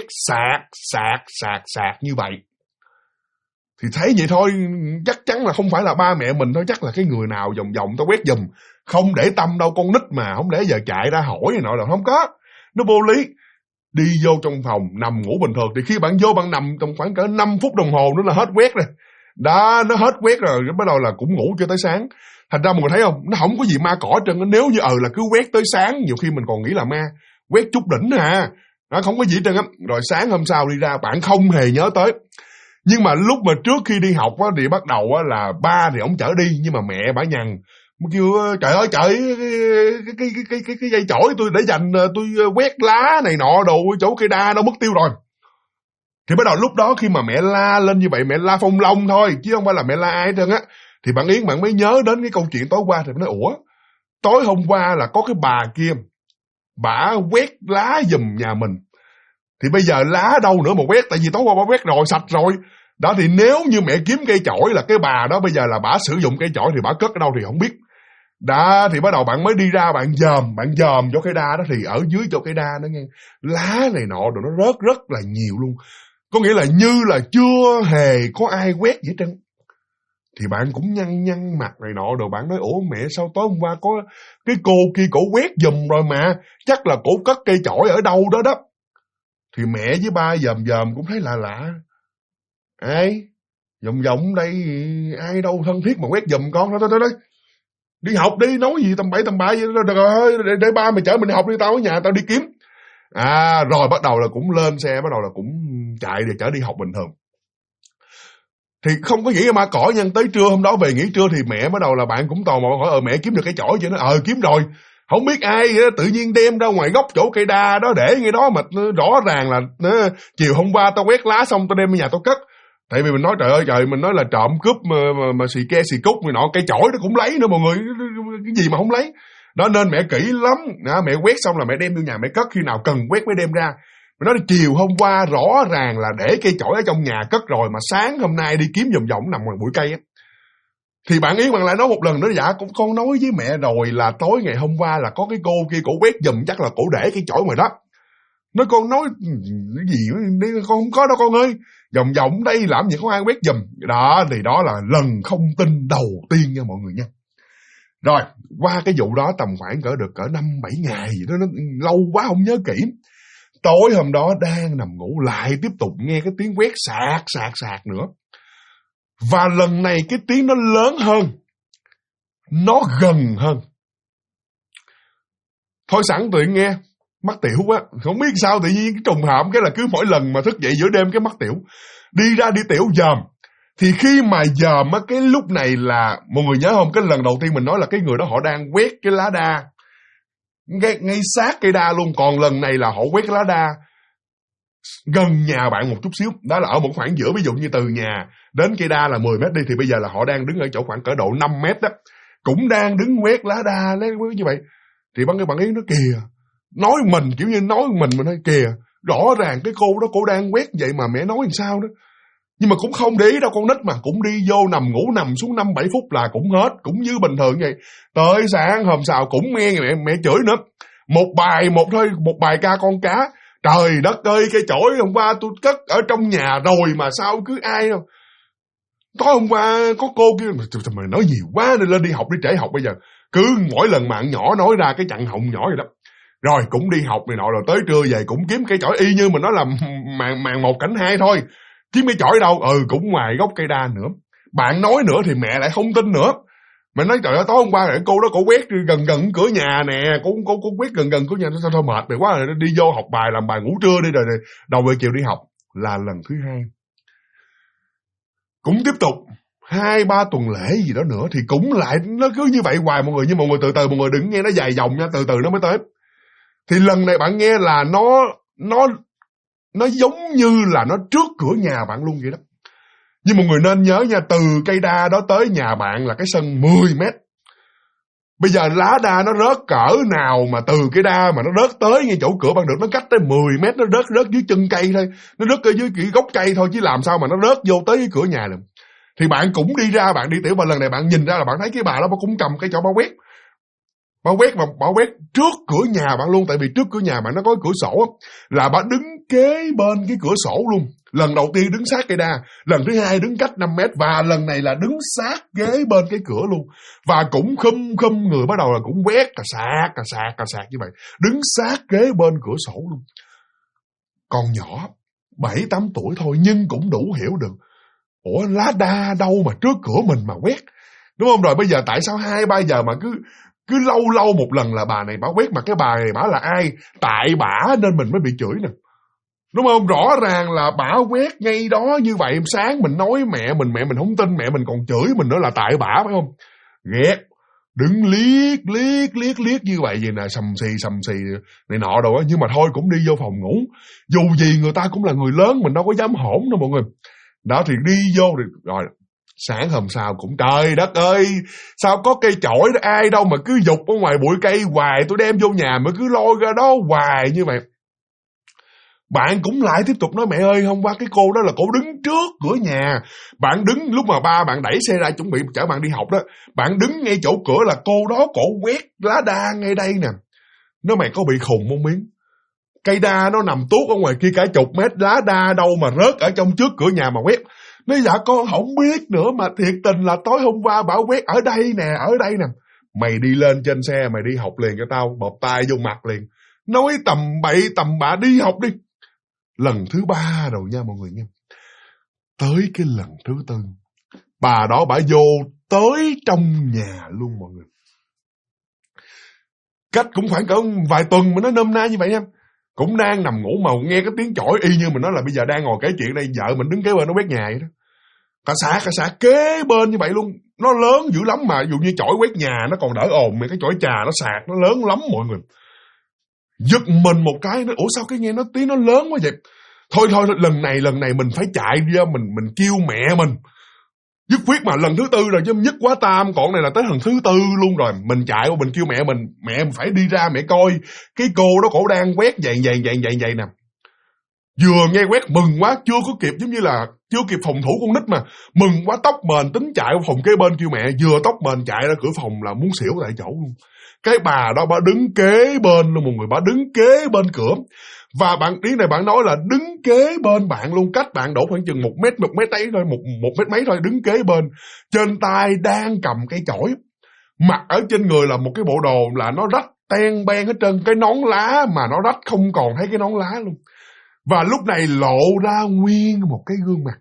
sạc như vậy. Thì thấy vậy thôi chắc chắn là không phải là ba mẹ mình thôi, chắc là cái người nào vòng tao quét giùm, không để tâm đâu, con nít mà không lẽ giờ chạy ra hỏi này nọ là không có, nó vô lý. Đi vô trong phòng nằm ngủ bình thường, thì khi bạn vô bạn nằm trong khoảng cỡ 5 phút đồng hồ nữa là hết quét rồi. Đó, nó hết quét rồi, bắt đầu là cũng ngủ cho tới sáng. Thành ra mọi người thấy không, nó không có gì ma cỏ trơn. Nếu như là cứ quét tới sáng, nhiều khi mình còn nghĩ là ma, quét chút đỉnh nó không có gì trơn á. Rồi sáng hôm sau đi ra bạn không hề nhớ tới. Nhưng mà lúc mà trước khi đi học á, thì bắt đầu á, là ba thì ổng chở đi, nhưng mà mẹ bả nhằn, kêu trời ơi cái dây chổi tôi để dành tôi quét lá này nọ đồ chỗ cây đa nó mất tiêu rồi. Thì bắt đầu lúc đó khi mà mẹ la lên như vậy, mẹ la Phong Long thôi chứ không phải là mẹ la ai hết trơn á. Thì bạn Yến bạn mới nhớ đến cái câu chuyện tối qua, thì nói ủa, tối hôm qua là có cái bà kia, bả quét lá giùm nhà mình, thì bây giờ lá đâu nữa mà quét, tại vì tối qua bả quét rồi, sạch rồi. Đó, thì nếu như mẹ kiếm cây chổi là cái bà đó bây giờ là bả sử dụng cây chổi thì bả cất ở đâu thì không biết. Đó, thì bắt đầu bạn mới đi ra bạn dòm chỗ cây đa đó, thì ở dưới chỗ cây đa đó nghe, lá này nọ rồi nó rớt rất là nhiều luôn. Có nghĩa là như là chưa hề có ai quét gì hết trơn. Thì bạn cũng nhăn mặt này nọ, rồi bạn nói ủa mẹ sao tối hôm qua có cái cô kia cổ quét giùm rồi mà, chắc là cổ cất cây chổi ở đâu đó đó. Thì mẹ với ba dòm cũng thấy lạ. Ai? Vòng đây ai đâu thân thiết mà quét giùm con. Thôi. Đi học đi, nói gì tầm bậy vậy, để ba mày chở mình đi học đi, tao ở nhà tao đi kiếm. Rồi bắt đầu là cũng lên xe, bắt đầu là cũng chạy để chở đi học bình thường. Thì không có nghĩ ma cỏ nha. Tới trưa hôm đó về nghỉ trưa thì mẹ bắt đầu là bạn cũng tò mò hỏi mẹ kiếm được cái chổi chưa? Nó kiếm rồi. Không biết ai tự nhiên đem ra ngoài gốc chỗ cây đa đó để ngay đó mà rõ ràng là chiều hôm qua tao quét lá xong tao đem về nhà tao cất. Tại vì mình nói trời ơi trời, mình nói là trộm cướp mà xì ke xì cúc này nọ, cây chổi nó cũng lấy nữa mọi người, cái gì mà không lấy. Đó nên mẹ kỹ lắm, mẹ quét xong là mẹ đem vô nhà mẹ cất, khi nào cần quét mới đem ra. Mình nói là chiều hôm qua rõ ràng là để cây chổi ở trong nhà cất rồi, mà sáng hôm nay đi kiếm vòng vòng nằm ngoài bụi cây á. Thì bạn Yến bạn lại nói một lần nữa, dạ cũng con nói với mẹ rồi là tối ngày hôm qua là có cái cô kia cổ quét giùm, chắc là cổ để cái chổi ngoài đó. Nói con nói cái gì con không có đâu con ơi, vòng vòng đây làm gì có ai quét giùm. Đó thì đó là lần không tin đầu tiên nha mọi người nha. Rồi qua cái vụ đó tầm khoảng được 5-7 ngày gì đó, nó lâu quá không nhớ kỹ. Tối hôm đó đang nằm ngủ lại tiếp tục nghe cái tiếng quét sạc nữa. Và lần này cái tiếng nó lớn hơn, nó gần hơn. Thôi sẵn tự nhiên nghe mắc tiểu quá, không biết sao tự nhiên cái trùng hợp cái là cứ mỗi lần mà thức dậy giữa đêm cái mắc tiểu, đi ra đi tiểu dòm. Thì khi mà dòm á, cái lúc này là mọi người nhớ không, cái lần đầu tiên mình nói là cái người đó họ đang quét cái lá đa ngay sát cây đa luôn, còn lần này là họ quét cái lá đa gần nhà bạn một chút xíu. Đó là ở một khoảng giữa, ví dụ như từ nhà đến cây đa là 10 mét đi, thì bây giờ là họ đang đứng ở chỗ khoảng cỡ độ 5 mét đó, cũng đang đứng quét lá đa như vậy. Thì bạn Yến nó kìa, nói mình kiểu như nói mình nói kìa, rõ ràng cái cô đó cô đang quét vậy mà mẹ nói làm sao đó. Nhưng mà cũng không để ý đâu, con nít mà cũng đi vô nằm ngủ, nằm xuống 5-7 phút là cũng hết, cũng như bình thường vậy. Tới sáng hôm sau cũng nghe mẹ chửi nữa. Một bài ca con cá. Trời đất ơi, cái chổi hôm qua tôi cất ở trong nhà rồi mà sao cứ ai đâu. Tối hôm qua có cô kia, mày nói nhiều quá nên lên đi học, đi trễ học bây giờ. Cứ mỗi lần bạn nhỏ nói ra cái chặn họng nhỏ vậy đó. Rồi cũng đi học này nọ, rồi tới trưa về cũng kiếm cây chổi y như mình nói là màn 1 cảnh 2 thôi. Kiếm cây chổi đâu? Cũng ngoài gốc cây đa nữa. Bạn nói nữa thì mẹ lại không tin nữa. Mẹ nói trời ơi, tối hôm qua cô đó cổ quét gần cửa nhà nè, cô quét gần cửa nhà, thôi mệt mày quá rồi, đi vô học bài làm bài ngủ trưa đi rồi đầu về chiều đi học. Là lần thứ 2. Cũng tiếp tục 2-3 tuần lễ gì đó nữa thì cũng lại nó cứ như vậy hoài mọi người. Nhưng mọi người từ từ mọi người đừng nghe nó dài dòng nha, từ từ nó mới tới. Thì lần này bạn nghe là nó giống như là nó trước cửa nhà bạn luôn vậy đó. Nhưng mọi người nên nhớ nha, từ cây đa đó tới nhà bạn là cái sân 10 mét. Bây giờ lá đa nó rớt cỡ nào mà từ cái đa mà nó rớt tới ngay chỗ cửa bạn được, nó cách tới 10 mét, nó rớt dưới chân cây thôi. Nó rớt ở dưới cái gốc cây thôi, chứ làm sao mà nó rớt vô tới cái cửa nhà được. Thì bạn cũng đi ra, bạn đi tiểu, và lần này bạn nhìn ra là bạn thấy cái bà đó cũng cầm cái chổi bà quét. Bà quét trước cửa nhà bạn luôn, tại vì trước cửa nhà bạn nó có cửa sổ, là bà đứng kế bên cái cửa sổ luôn. Lần đầu tiên đứng sát cây đa, lần thứ 2 đứng cách 5 mét, và lần này là đứng sát ghế bên cái cửa luôn. Và cũng khum người, bắt đầu là cũng quét cà sạc như vậy, đứng sát ghế bên cửa sổ luôn. Còn nhỏ 7-8 tuổi thôi nhưng cũng đủ hiểu được, ủa lá đa đâu mà trước cửa mình mà quét, đúng không? Rồi bây giờ tại sao 2-3 giờ mà cứ lâu một lần là bà này bà quét, mà cái bà này bà là ai? Tại bả nên mình mới bị chửi nè, đúng không? Rõ ràng là bả quét ngay đó như vậy. Sáng mình nói mẹ mình không tin, mẹ mình còn chửi mình nữa là tại bả, phải không? Ghét, đứng liếc như vậy nè, sầm xì này nọ đồ á. Nhưng mà thôi cũng đi vô phòng ngủ, dù gì người ta cũng là người lớn, mình đâu có dám hỗn đâu mọi người. Đó thì đi vô rồi sáng hôm sau cũng trời đất ơi, sao có cây chổi đó, ai đâu mà cứ dục ở ngoài bụi cây hoài, tôi đem vô nhà mà cứ lôi ra đó hoài như vậy. Bạn cũng lại tiếp tục nói mẹ ơi, hôm qua cái cô đó là cô đứng trước cửa nhà. Bạn đứng lúc mà ba bạn đẩy xe ra chuẩn bị chở bạn đi học đó, bạn đứng ngay chỗ cửa là cô đó cổ quét lá đa ngay đây nè. Nói mày có bị khùng không Miếng? Cây đa nó nằm tuốt ở ngoài kia cả chục mét, lá đa đâu mà rớt ở trong trước cửa nhà mà quét. Nói dạ con không biết nữa, mà thiệt tình là tối hôm qua bảo quét ở đây nè. Mày đi lên trên xe, mày đi học liền cho tao, bóp tay vô mặt liền. Nói tầm bậy tầm bạ, đi học đi. Lần thứ 3 rồi nha mọi người nha. Tới cái lần thứ 4, bà đó bả vô tới trong nhà luôn mọi người. Cách cũng khoảng cỡ vài tuần mà nó nôm na như vậy em. Cũng đang nằm ngủ mà nghe cái tiếng chổi y như mình nói là bây giờ đang ngồi kể chuyện đây, vợ mình đứng kế bên nó quét nhà vậy đó. Cả xã kế bên như vậy luôn. Nó lớn dữ lắm mà, ví dụ như chổi quét nhà nó còn đỡ ồn, mà cái chổi trà nó sạc nó lớn lắm mọi người. Giật mình một cái, nó ủa sao cái nghe nó tiếng nó lớn quá vậy? Thôi lần này mình phải chạy ra, mình kêu mẹ mình. Dứt quyết mà lần thứ tư rồi chứ nhất quá tam, còn này là tới lần thứ tư luôn rồi. Mình chạy qua mình kêu mẹ mình phải đi ra mẹ coi cái cô đó cổ đang quét vậy nè. Vừa nghe quét mừng quá, chưa có kịp, giống như là chưa kịp phòng thủ con nít mà. Mừng quá tóc mền tính chạy qua phòng kế bên kêu mẹ, vừa tóc mền chạy ra cửa phòng là muốn xỉu tại chỗ luôn. Cái bà đó bà đứng kế bên luôn mọi người, bà đứng kế bên cửa. Và bạn tiếng này bạn nói là đứng kế bên bạn luôn, cách bạn đổ khoảng chừng 1 mét ấy thôi, một mét mấy thôi, đứng kế bên. Trên tay đang cầm cây chổi, mặc ở trên người là một cái bộ đồ là nó rách ten ben hết trơn, cái nón lá mà nó rách không còn thấy cái nón lá luôn. Và lúc này lộ ra nguyên một cái gương mặt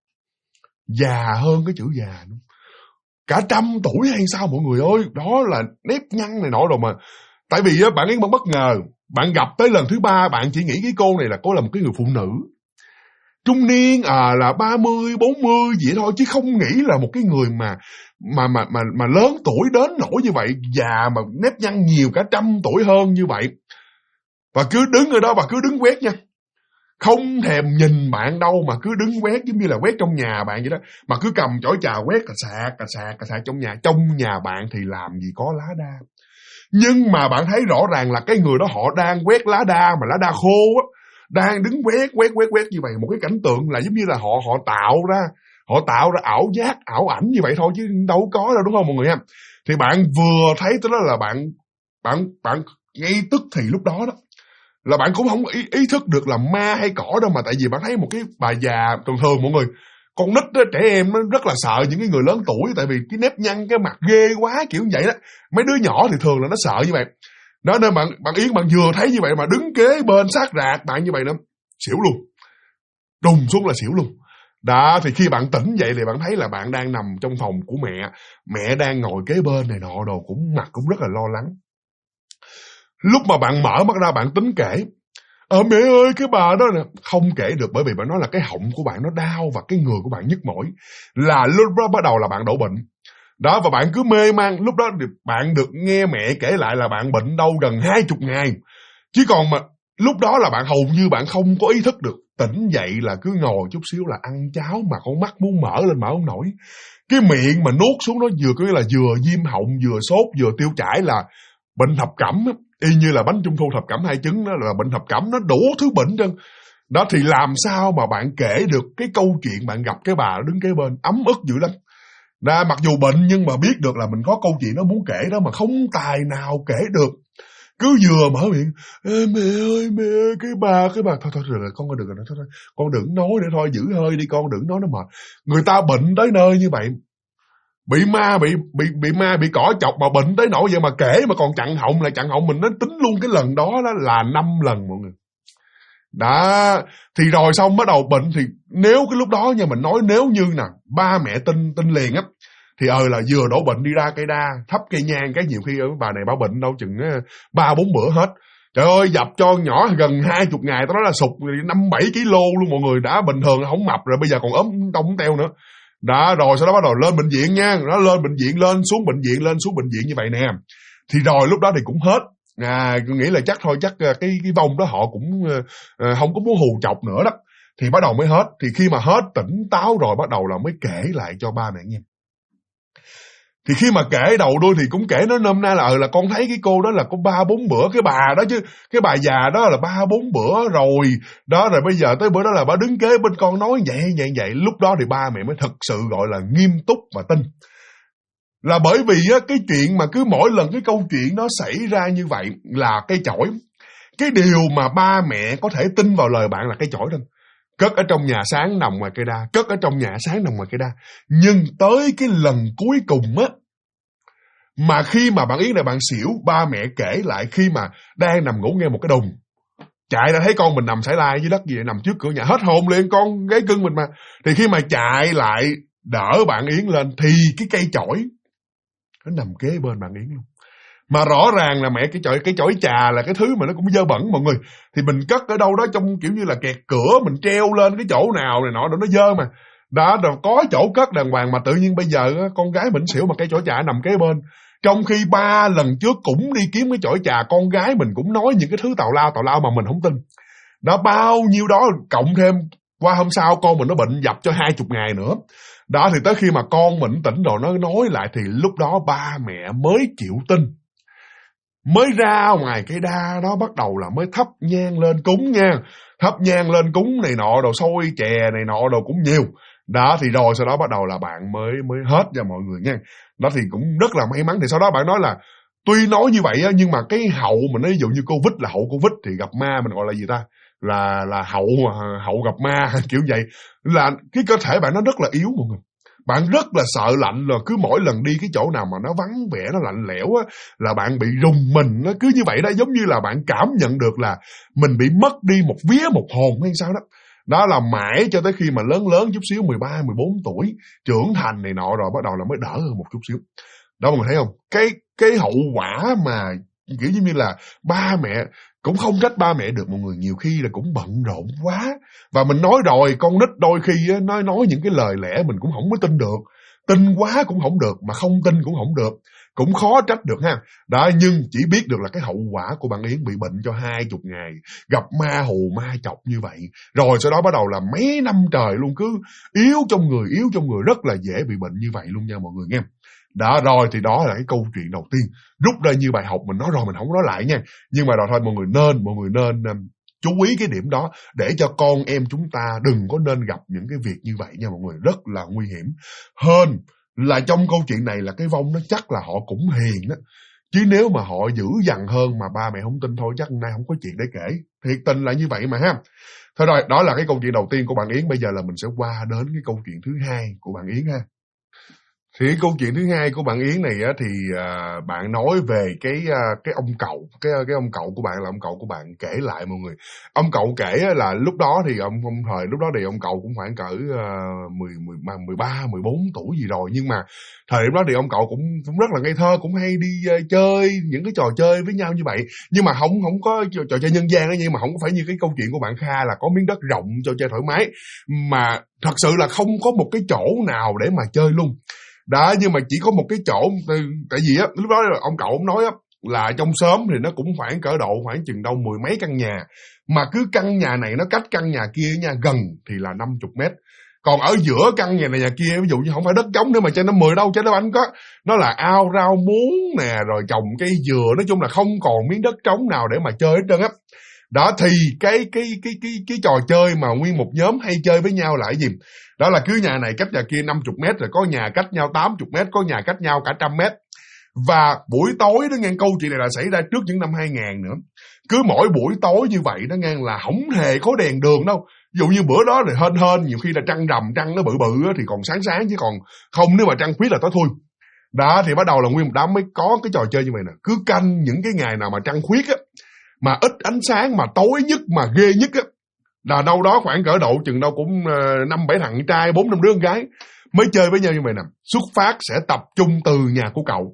già hơn cái chữ già nữa, cả 100 tuổi hay sao mọi người ơi. Đó là nếp nhăn này nọ rồi mà. Tại vì á, bạn ấy bất ngờ, bạn gặp tới lần thứ 3, bạn chỉ nghĩ cái cô này là cô là một cái người phụ nữ trung niên, là 30, 40 gì thôi, chứ không nghĩ là một cái người mà lớn tuổi đến nỗi như vậy, già mà nếp nhăn nhiều cả 100 tuổi hơn như vậy. Và cứ đứng ở đó, và cứ đứng quét nha, không thèm nhìn bạn đâu mà cứ đứng quét, giống như là quét trong nhà bạn vậy đó, mà cứ cầm chổi trà quét cà sạc trong nhà. Trong nhà bạn thì làm gì có lá đa, nhưng mà bạn thấy rõ ràng là cái người đó họ đang quét lá đa, mà lá đa khô á, đang đứng quét như vậy. Một cái cảnh tượng là giống như là họ tạo ra ảo giác, ảo ảnh như vậy thôi, chứ đâu có đâu, đúng không mọi người ha? Thì bạn vừa thấy tới đó là bạn ngay tức thì lúc đó là bạn cũng không ý thức được là ma hay cỏ đâu, mà tại vì bạn thấy một cái bà già. Thường mọi người, con nít đó, trẻ em nó rất là sợ những cái người lớn tuổi, tại vì cái nếp nhăn, cái mặt ghê quá kiểu như vậy đó. Mấy đứa nhỏ thì thường là nó sợ như vậy đó, nên bạn Yến bạn vừa thấy như vậy mà đứng kế bên sát rạc bạn như vậy đó, xỉu luôn, đùng xuống là xỉu luôn. Đó, thì khi bạn tỉnh dậy thì bạn thấy là bạn đang nằm trong phòng của mẹ đang ngồi kế bên này nọ đồ, cũng mặt cũng rất là lo lắng. Lúc mà bạn mở mắt ra bạn tính kể, mẹ ơi cái bà đó nè, không kể được, bởi vì bạn nói là cái họng của bạn nó đau và cái người của bạn nhức mỏi, là lúc đó bắt đầu là bạn đổ bệnh. Đó, và bạn cứ mê man. Lúc đó bạn được nghe mẹ kể lại là bạn bệnh đâu gần 20 ngày. Chứ còn mà lúc đó là bạn hầu như bạn không có ý thức được. Tỉnh dậy là cứ ngồi chút xíu là ăn cháo mà con mắt muốn mở lên mở không nổi. Cái miệng mà nuốt xuống nó vừa có nghĩa là vừa viêm họng, vừa sốt, vừa tiêu chảy, là bệnh thập cẩm á. Y như là bánh trung thu thập cẩm 2 trứng, đó là bệnh thập cẩm, nó đủ thứ bệnh trơn. Đó, thì làm sao mà bạn kể được cái câu chuyện bạn gặp cái bà đứng kế bên, ấm ức dữ lắm. Đã, mặc dù bệnh nhưng mà biết được là mình có câu chuyện nó muốn kể đó, mà không tài nào kể được. Cứ vừa mở miệng, mẹ ơi cái bà thôi rồi con đừng thôi, con đừng nói nữa thôi, giữ hơi đi con, đừng nói nó mệt. Người ta bệnh tới nơi như vậy, bị ma bị cỏ chọc mà bệnh tới nỗi vậy mà kể mà còn chặn họng mình, nó tính luôn cái lần đó là 5 lần mọi người. Đó, thì rồi xong bắt đầu bệnh. Thì nếu cái lúc đó nha, mình nói nếu như nè ba mẹ tin liền á, thì là vừa đổ bệnh đi ra cây đa, thắp cây nhang, cái nhiều khi bà này bà bệnh đâu chừng 3-4 bữa hết. Trời ơi, dập cho nhỏ gần 20 ngày, tao nói là sụt 5-7 kg luôn mọi người. Đã bình thường không mập rồi, bây giờ còn ốm tông teo nữa. Đó, rồi sau đó bắt đầu lên bệnh viện nha. Nó lên bệnh viện, lên xuống bệnh viện như vậy nè. Thì rồi lúc đó thì cũng hết. Nghĩ là chắc cái vong đó họ cũng không có muốn hù chọc nữa đó. Thì bắt đầu mới hết. Thì khi mà hết tỉnh táo rồi bắt đầu là mới kể lại cho ba mẹ nghe. Thì khi mà kể đầu đuôi thì cũng kể nó nôm na là con thấy cái cô đó là có 3-4 bữa, cái bà đó chứ, cái bà già đó là 3-4 bữa rồi. Đó, rồi bây giờ tới bữa đó là bà đứng kế bên con nói vậy. Lúc đó thì ba mẹ mới thực sự gọi là nghiêm túc và tin. Là bởi vì á, cái chuyện mà cứ mỗi lần cái câu chuyện nó xảy ra như vậy là cây chổi. Cái điều mà ba mẹ có thể tin vào lời bạn là cây chổi thôi. Cất ở trong nhà sáng nằm ngoài cây đa, cất ở trong nhà sáng nằm ngoài cây đa. Nhưng tới cái lần cuối cùng á, mà khi mà bạn Yến này bạn xỉu, ba mẹ kể lại khi mà đang nằm ngủ nghe một cái đùng, chạy ra thấy con mình nằm sải lai dưới đất gì, nằm trước cửa nhà, hết hồn liền, con gái cưng mình mà. Thì khi mà chạy lại đỡ bạn Yến lên thì cái cây chổi nó nằm kế bên bạn Yến luôn. Mà rõ ràng là mẹ cái chổi trà là cái thứ mà nó cũng dơ bẩn mọi người. Thì mình cất ở đâu đó trong kiểu như là kẹt cửa, mình treo lên cái chỗ nào này nọ để nó dơ mà. Đó, rồi có chỗ cất đàng hoàng, mà tự nhiên bây giờ con gái mình xỉu mà cái chổi trà nằm kế bên. Trong khi 3 lần trước cũng đi kiếm cái chổi trà, con gái mình cũng nói những cái thứ tào lao mà mình không tin. Đó, bao nhiêu đó cộng thêm qua hôm sau con mình nó bệnh dập cho 20 ngày nữa. Đó, thì tới khi mà con mình tỉnh rồi nó nói lại thì lúc đó ba mẹ mới chịu tin. Mới ra ngoài cái đa đó bắt đầu là mới thắp nhang lên cúng nha. Thắp nhang lên cúng này nọ, đồ xôi chè này nọ, đồ cũng nhiều. Đó, thì rồi sau đó bắt đầu là bạn mới hết ra mọi người nha. Đó thì cũng rất là may mắn. Thì sau đó bạn nói là tuy nói như vậy á, nhưng mà cái hậu mình nói ví dụ như Covid là hậu Covid thì gặp ma mình gọi là gì ta? Là hậu gặp ma kiểu vậy. Là cái cơ thể bạn nó rất là yếu mọi người. Bạn rất là sợ lạnh, là cứ mỗi lần đi cái chỗ nào mà nó vắng vẻ, nó lạnh lẽo á, là bạn bị rùng mình. Nó cứ như vậy đó, giống như là bạn cảm nhận được là mình bị mất đi một vía một hồn hay sao đó. Đó là mãi cho tới khi mà lớn chút xíu, 13, 14 tuổi, trưởng thành này nọ rồi bắt đầu là mới đỡ hơn một chút xíu. Đó mọi người thấy không? Cái hậu quả mà kiểu như là ba mẹ, cũng không trách ba mẹ được mọi người, nhiều khi là cũng bận rộn quá. Và mình nói rồi, con nít đôi khi á, nói những cái lời lẽ mình cũng không có tin được. Tin quá cũng không được, mà không tin cũng không được. Cũng khó trách được ha. Đó, nhưng chỉ biết được là cái hậu quả của bạn Yến bị bệnh cho 20 ngày, gặp ma hù ma chọc như vậy. Rồi sau đó bắt đầu là mấy năm trời luôn cứ yếu trong người, rất là dễ bị bệnh như vậy luôn nha mọi người nghe. Đó, rồi thì đó là cái câu chuyện đầu tiên. Rút ra như bài học mình nói rồi, mình không nói lại nha. Nhưng mà rồi thôi mọi người nên chú ý cái điểm đó để cho con em chúng ta đừng có nên gặp những cái việc như vậy nha mọi người. Rất là nguy hiểm. Hơn là trong câu chuyện này là cái vong nó chắc là họ cũng hiền đó. Chứ nếu mà họ dữ dằn hơn mà ba mẹ không tin thôi chắc nay không có chuyện để kể. Thiệt tình là như vậy mà ha. Thôi rồi, đó là cái câu chuyện đầu tiên của bạn Yến. Bây giờ là mình sẽ qua đến cái câu chuyện thứ hai của bạn Yến ha. Thì cái câu chuyện thứ hai của bạn Yến này á, thì bạn nói về cái ông cậu, cái ông cậu của bạn, là ông cậu của bạn kể lại mọi người. Ông cậu kể là lúc đó thì ông cậu cũng khoảng cỡ 13, 14 tuổi gì rồi, nhưng mà thời điểm đó thì ông cậu cũng rất là ngây thơ, cũng hay đi chơi những cái trò chơi với nhau như vậy, nhưng mà không có trò chơi nhân gian ấy, nhưng mà không có phải như cái câu chuyện của bạn Kha là có miếng đất rộng cho chơi thoải mái, mà thật sự là không có một cái chỗ nào để mà chơi luôn. Đó, nhưng mà chỉ có một cái chỗ, tại vì á lúc đó ông cậu ông nói á là trong xóm thì nó cũng khoảng cỡ độ khoảng chừng đâu 10 mấy căn nhà, mà cứ căn nhà này nó cách căn nhà kia nha gần thì là 50 mét. Còn ở giữa căn nhà này nhà kia, ví dụ như không phải đất trống nữa mà trên nó 10 đâu, trên nó bánh có, nó là ao rau muống nè, rồi trồng cây dừa, nói chung là không còn miếng đất trống nào để mà chơi hết trơn á. Đó thì cái trò chơi mà nguyên một nhóm hay chơi với nhau là cái gì? Đó là cứ nhà này cách nhà kia 50 mét, rồi có nhà cách nhau 80 mét, có nhà cách nhau cả 100 mét. Và buổi tối đó ngang, câu chuyện này là xảy ra trước những năm 2000 nữa. Cứ mỗi buổi tối như vậy đó ngang là không hề có đèn đường đâu. Ví dụ như bữa đó thì hên nhiều khi là trăng rằm, trăng nó bự thì còn sáng, chứ còn không nếu mà trăng khuyết là tối thui. Đó thì bắt đầu là nguyên một đám mới có cái trò chơi như vậy nè. Cứ canh những cái ngày nào mà trăng khuyết á, mà ít ánh sáng mà tối nhất mà ghê nhất á, là đâu đó khoảng cỡ độ chừng đâu cũng 5-7 thằng trai, 4-5 đứa con gái mới chơi với nhau như vậy nè. Xuất phát sẽ tập trung từ nhà của cậu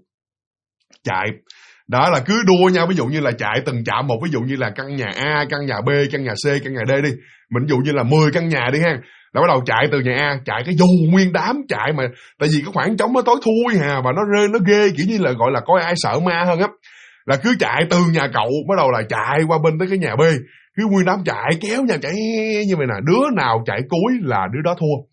chạy. Đó là cứ đua nhau, ví dụ như là chạy từng trạm một, ví dụ như là căn nhà A, căn nhà B, căn nhà C, căn nhà D đi. Mình ví dụ như là 10 căn nhà đi ha. Là bắt đầu chạy từ nhà A, chạy cái dù nguyên đám chạy, mà tại vì cái khoảng trống nó tối thui hà, và nó rơi nó ghê, kiểu như là gọi là coi ai sợ ma hơn á. Là cứ chạy từ nhà cậu bắt đầu là chạy qua bên tới cái nhà B, cứ nguyên đám chạy kéo nhau chạy như vậy nè, đứa nào chạy cuối là đứa đó thua.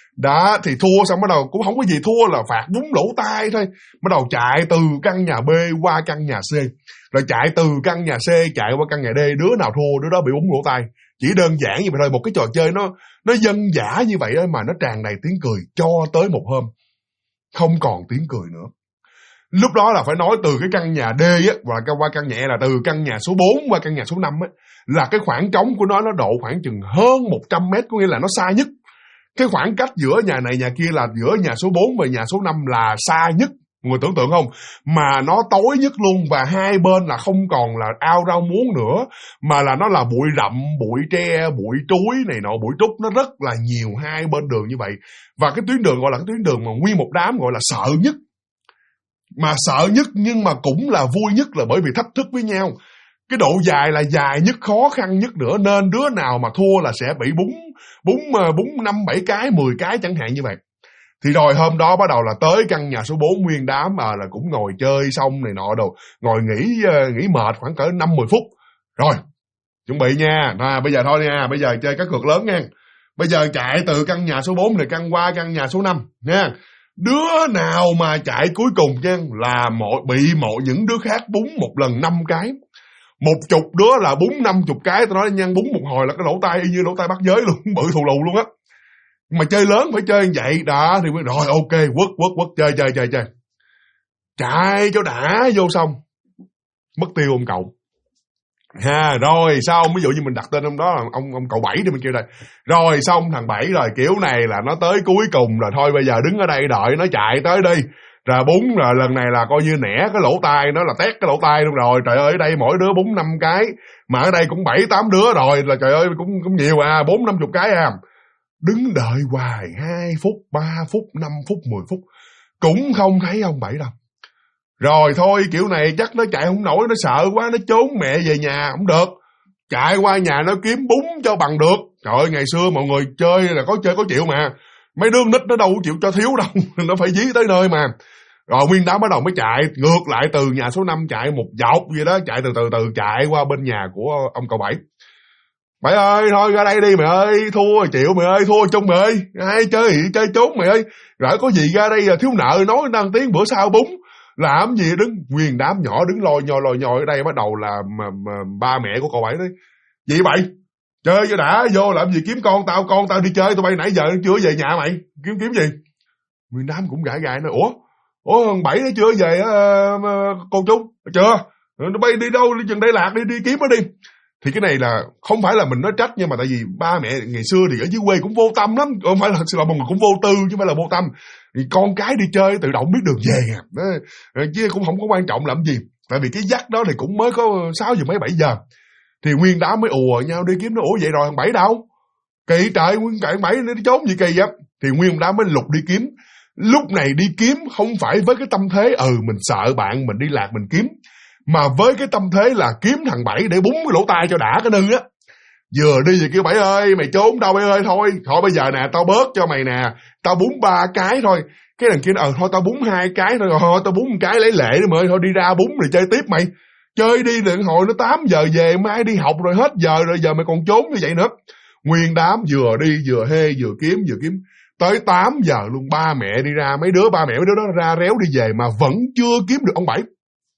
Đó thì thua xong bắt đầu cũng không có gì, thua là phạt búng lỗ tai thôi. Bắt đầu chạy từ căn nhà B qua căn nhà C, rồi chạy từ căn nhà C chạy qua căn nhà D, đứa nào thua đứa đó bị búng lỗ tai. Chỉ đơn giản như vậy thôi. Một cái trò chơi nó dân dã như vậy đó, mà nó tràn đầy tiếng cười, cho tới một hôm không còn tiếng cười nữa. Lúc đó là phải nói từ cái căn nhà D á, và qua căn nhà E, là từ căn nhà số 4 qua căn nhà số 5 á, là cái khoảng trống của nó độ khoảng chừng hơn 100 mét, có nghĩa là nó xa nhất. Cái khoảng cách giữa nhà này nhà kia là giữa nhà số 4 và nhà số 5 là xa nhất. Người tưởng tượng không? Mà nó tối nhất luôn, và hai bên là không còn là ao rau muống nữa, mà là nó là bụi rậm, bụi tre, bụi chuối này nọ, bụi trúc, nó rất là nhiều hai bên đường như vậy. Và cái tuyến đường gọi là cái tuyến đường mà nguyên một đám gọi là sợ nhất. Mà sợ nhất nhưng mà cũng là vui nhất, là bởi vì thách thức với nhau. cái độ dài là dài nhất, khó khăn nhất nữa, nên đứa nào mà thua là sẽ bị búng 5, 7 cái, 10 cái chẳng hạn như vậy. Thì rồi hôm đó bắt đầu là tới căn nhà số 4, nguyên đám là cũng ngồi chơi xong này nọ đồ, ngồi nghỉ mệt khoảng cỡ 5-10 phút. Rồi, chuẩn bị nha, bây giờ thôi nha, bây giờ chơi cá cược lớn nha. Bây giờ chạy từ căn nhà số 4 này căn qua căn nhà số 5 nha. Đứa nào mà chạy cuối cùng nha là bị những đứa khác búng một lần 5 cái. 10 đứa là búng 50 cái, tao nói nha, búng một hồi là cái lỗ tai y như lỗ tai bắt giới luôn, bự thù lù luôn á. Mà chơi lớn phải chơi như vậy đó thì rồi ok, quất chơi. Chạy cho đã vô xong. Mất tiêu ông cậu. Rồi xong, ví dụ như mình đặt tên ông đó là ông cậu Bảy đi, mình kêu đây. Rồi xong thằng Bảy rồi, kiểu này là nó tới cuối cùng rồi, thôi bây giờ đứng ở đây đợi nó chạy tới đi. Rồi búng rồi lần này là coi như nẻ cái lỗ tai, nó là tét cái lỗ tai luôn rồi. Trời ơi, ở đây mỗi đứa búng 5 cái, mà ở đây cũng 7-8 đứa rồi, là trời ơi cũng nhiều 4-50 cái Đứng đợi hoài 2 phút, 3 phút, 5 phút, 10 phút cũng không thấy ông Bảy đâu. Rồi thôi kiểu này chắc nó chạy không nổi, nó sợ quá, nó trốn mẹ về nhà không được. Chạy qua nhà nó kiếm búng cho bằng được. Trời ơi, ngày xưa mọi người chơi là có chơi có chịu mà. Mấy đứa nít nó đâu có chịu cho thiếu đâu, nó phải dí tới nơi mà. Rồi nguyên đám bắt đầu mới chạy ngược lại từ nhà số 5, chạy một dọc vậy đó, chạy từ từ chạy qua bên nhà của ông cậu Bảy. Bảy ơi, thôi ra đây đi mày ơi, thua chịu mày ơi, thua chung mày ơi, ai chơi trốn mày ơi. Rồi có gì ra đây thiếu nợ nói năng tiếng bữa sau búng. Làm gì đứng, nguyên đám nhỏ đứng lôi nhoi ở đây bắt đầu là ba mẹ của cậu Bảy đấy. Gì vậy? Chơi cho đã, vô làm gì kiếm con tao đi chơi, tụi bay nãy giờ chưa về nhà mày, kiếm gì? Nguyên đám cũng gãi nói, ủa thằng Bảy nó chưa về cô chú, chưa? Tụi bay đi đâu, đi chừng đây lạc đi kiếm nó đi. Thì cái này là không phải là mình nói trách, nhưng mà tại vì ba mẹ ngày xưa thì ở dưới quê cũng vô tâm lắm, không phải là mọi người cũng vô tư chứ không phải là vô tâm. Thì con cái đi chơi tự động biết đường về chứ cũng không có quan trọng làm gì. Tại vì cái dắt đó thì cũng mới có 6 giờ mấy 7 giờ. Thì nguyên đám mới ùa nhau đi kiếm nó. Ủa vậy rồi thằng Bảy đâu? Kỳ trời, nguyên thằng Bảy nó trốn gì kỳ vậy? Thì nguyên đám mới lục đi kiếm. Lúc này đi kiếm không phải với cái tâm thế mình sợ bạn mình đi lạc mình kiếm, mà với cái tâm thế là kiếm thằng Bảy để búng cái lỗ tai cho đã cái nư á. Vừa đi về kêu Bảy ơi, mày trốn đâu Bảy ơi, thôi bây giờ nè, tao bớt cho mày nè, tao búng 3 cái thôi. Cái thằng kia thôi tao búng 2 cái thôi tao búng 1 cái lấy lệ đi mày, thôi đi ra búng rồi chơi tiếp mày. Chơi đi đừng hồi nó 8 giờ về, mai đi học rồi hết giờ rồi, giờ mày còn trốn như vậy nữa. Nguyên đám vừa đi vừa vừa kiếm tới 8 giờ luôn. Ba mẹ đi ra, mấy đứa đó ra réo đi về mà vẫn chưa kiếm được ông Bảy.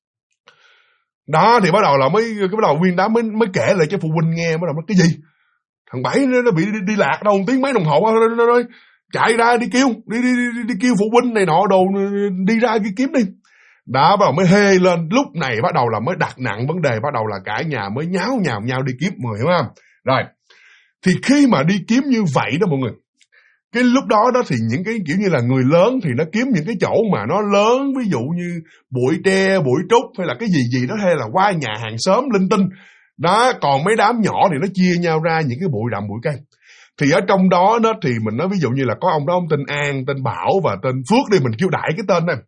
Đó thì bắt đầu là bắt đầu nguyên đám mới kể lại cho phụ huynh nghe. Bắt đầu nói cái gì? Thằng Bảy nó bị đi lạc đâu 1 tiếng mấy đồng hồ, nó chạy ra đi kêu phụ huynh này nọ đồ, đi ra kiếm đi. Đó bắt đầu mới hê lên. Lúc này bắt đầu là mới đặt nặng vấn đề, bắt đầu là cả nhà mới nháo nhau đi kiếm, mọi người hiểu không? Rồi thì khi mà đi kiếm như vậy đó mọi người, cái lúc đó thì những cái kiểu như là người lớn thì nó kiếm những cái chỗ mà nó lớn, ví dụ như bụi tre, bụi trúc hay là cái gì đó, hay là qua nhà hàng xóm linh tinh đó. Còn mấy đám nhỏ thì nó chia nhau ra những cái bụi rậm, bụi cây. Thì ở trong đó thì mình nói ví dụ như là có ông đó, ông tên An, tên Bảo và tên Phước đi, mình kêu đại cái tên này.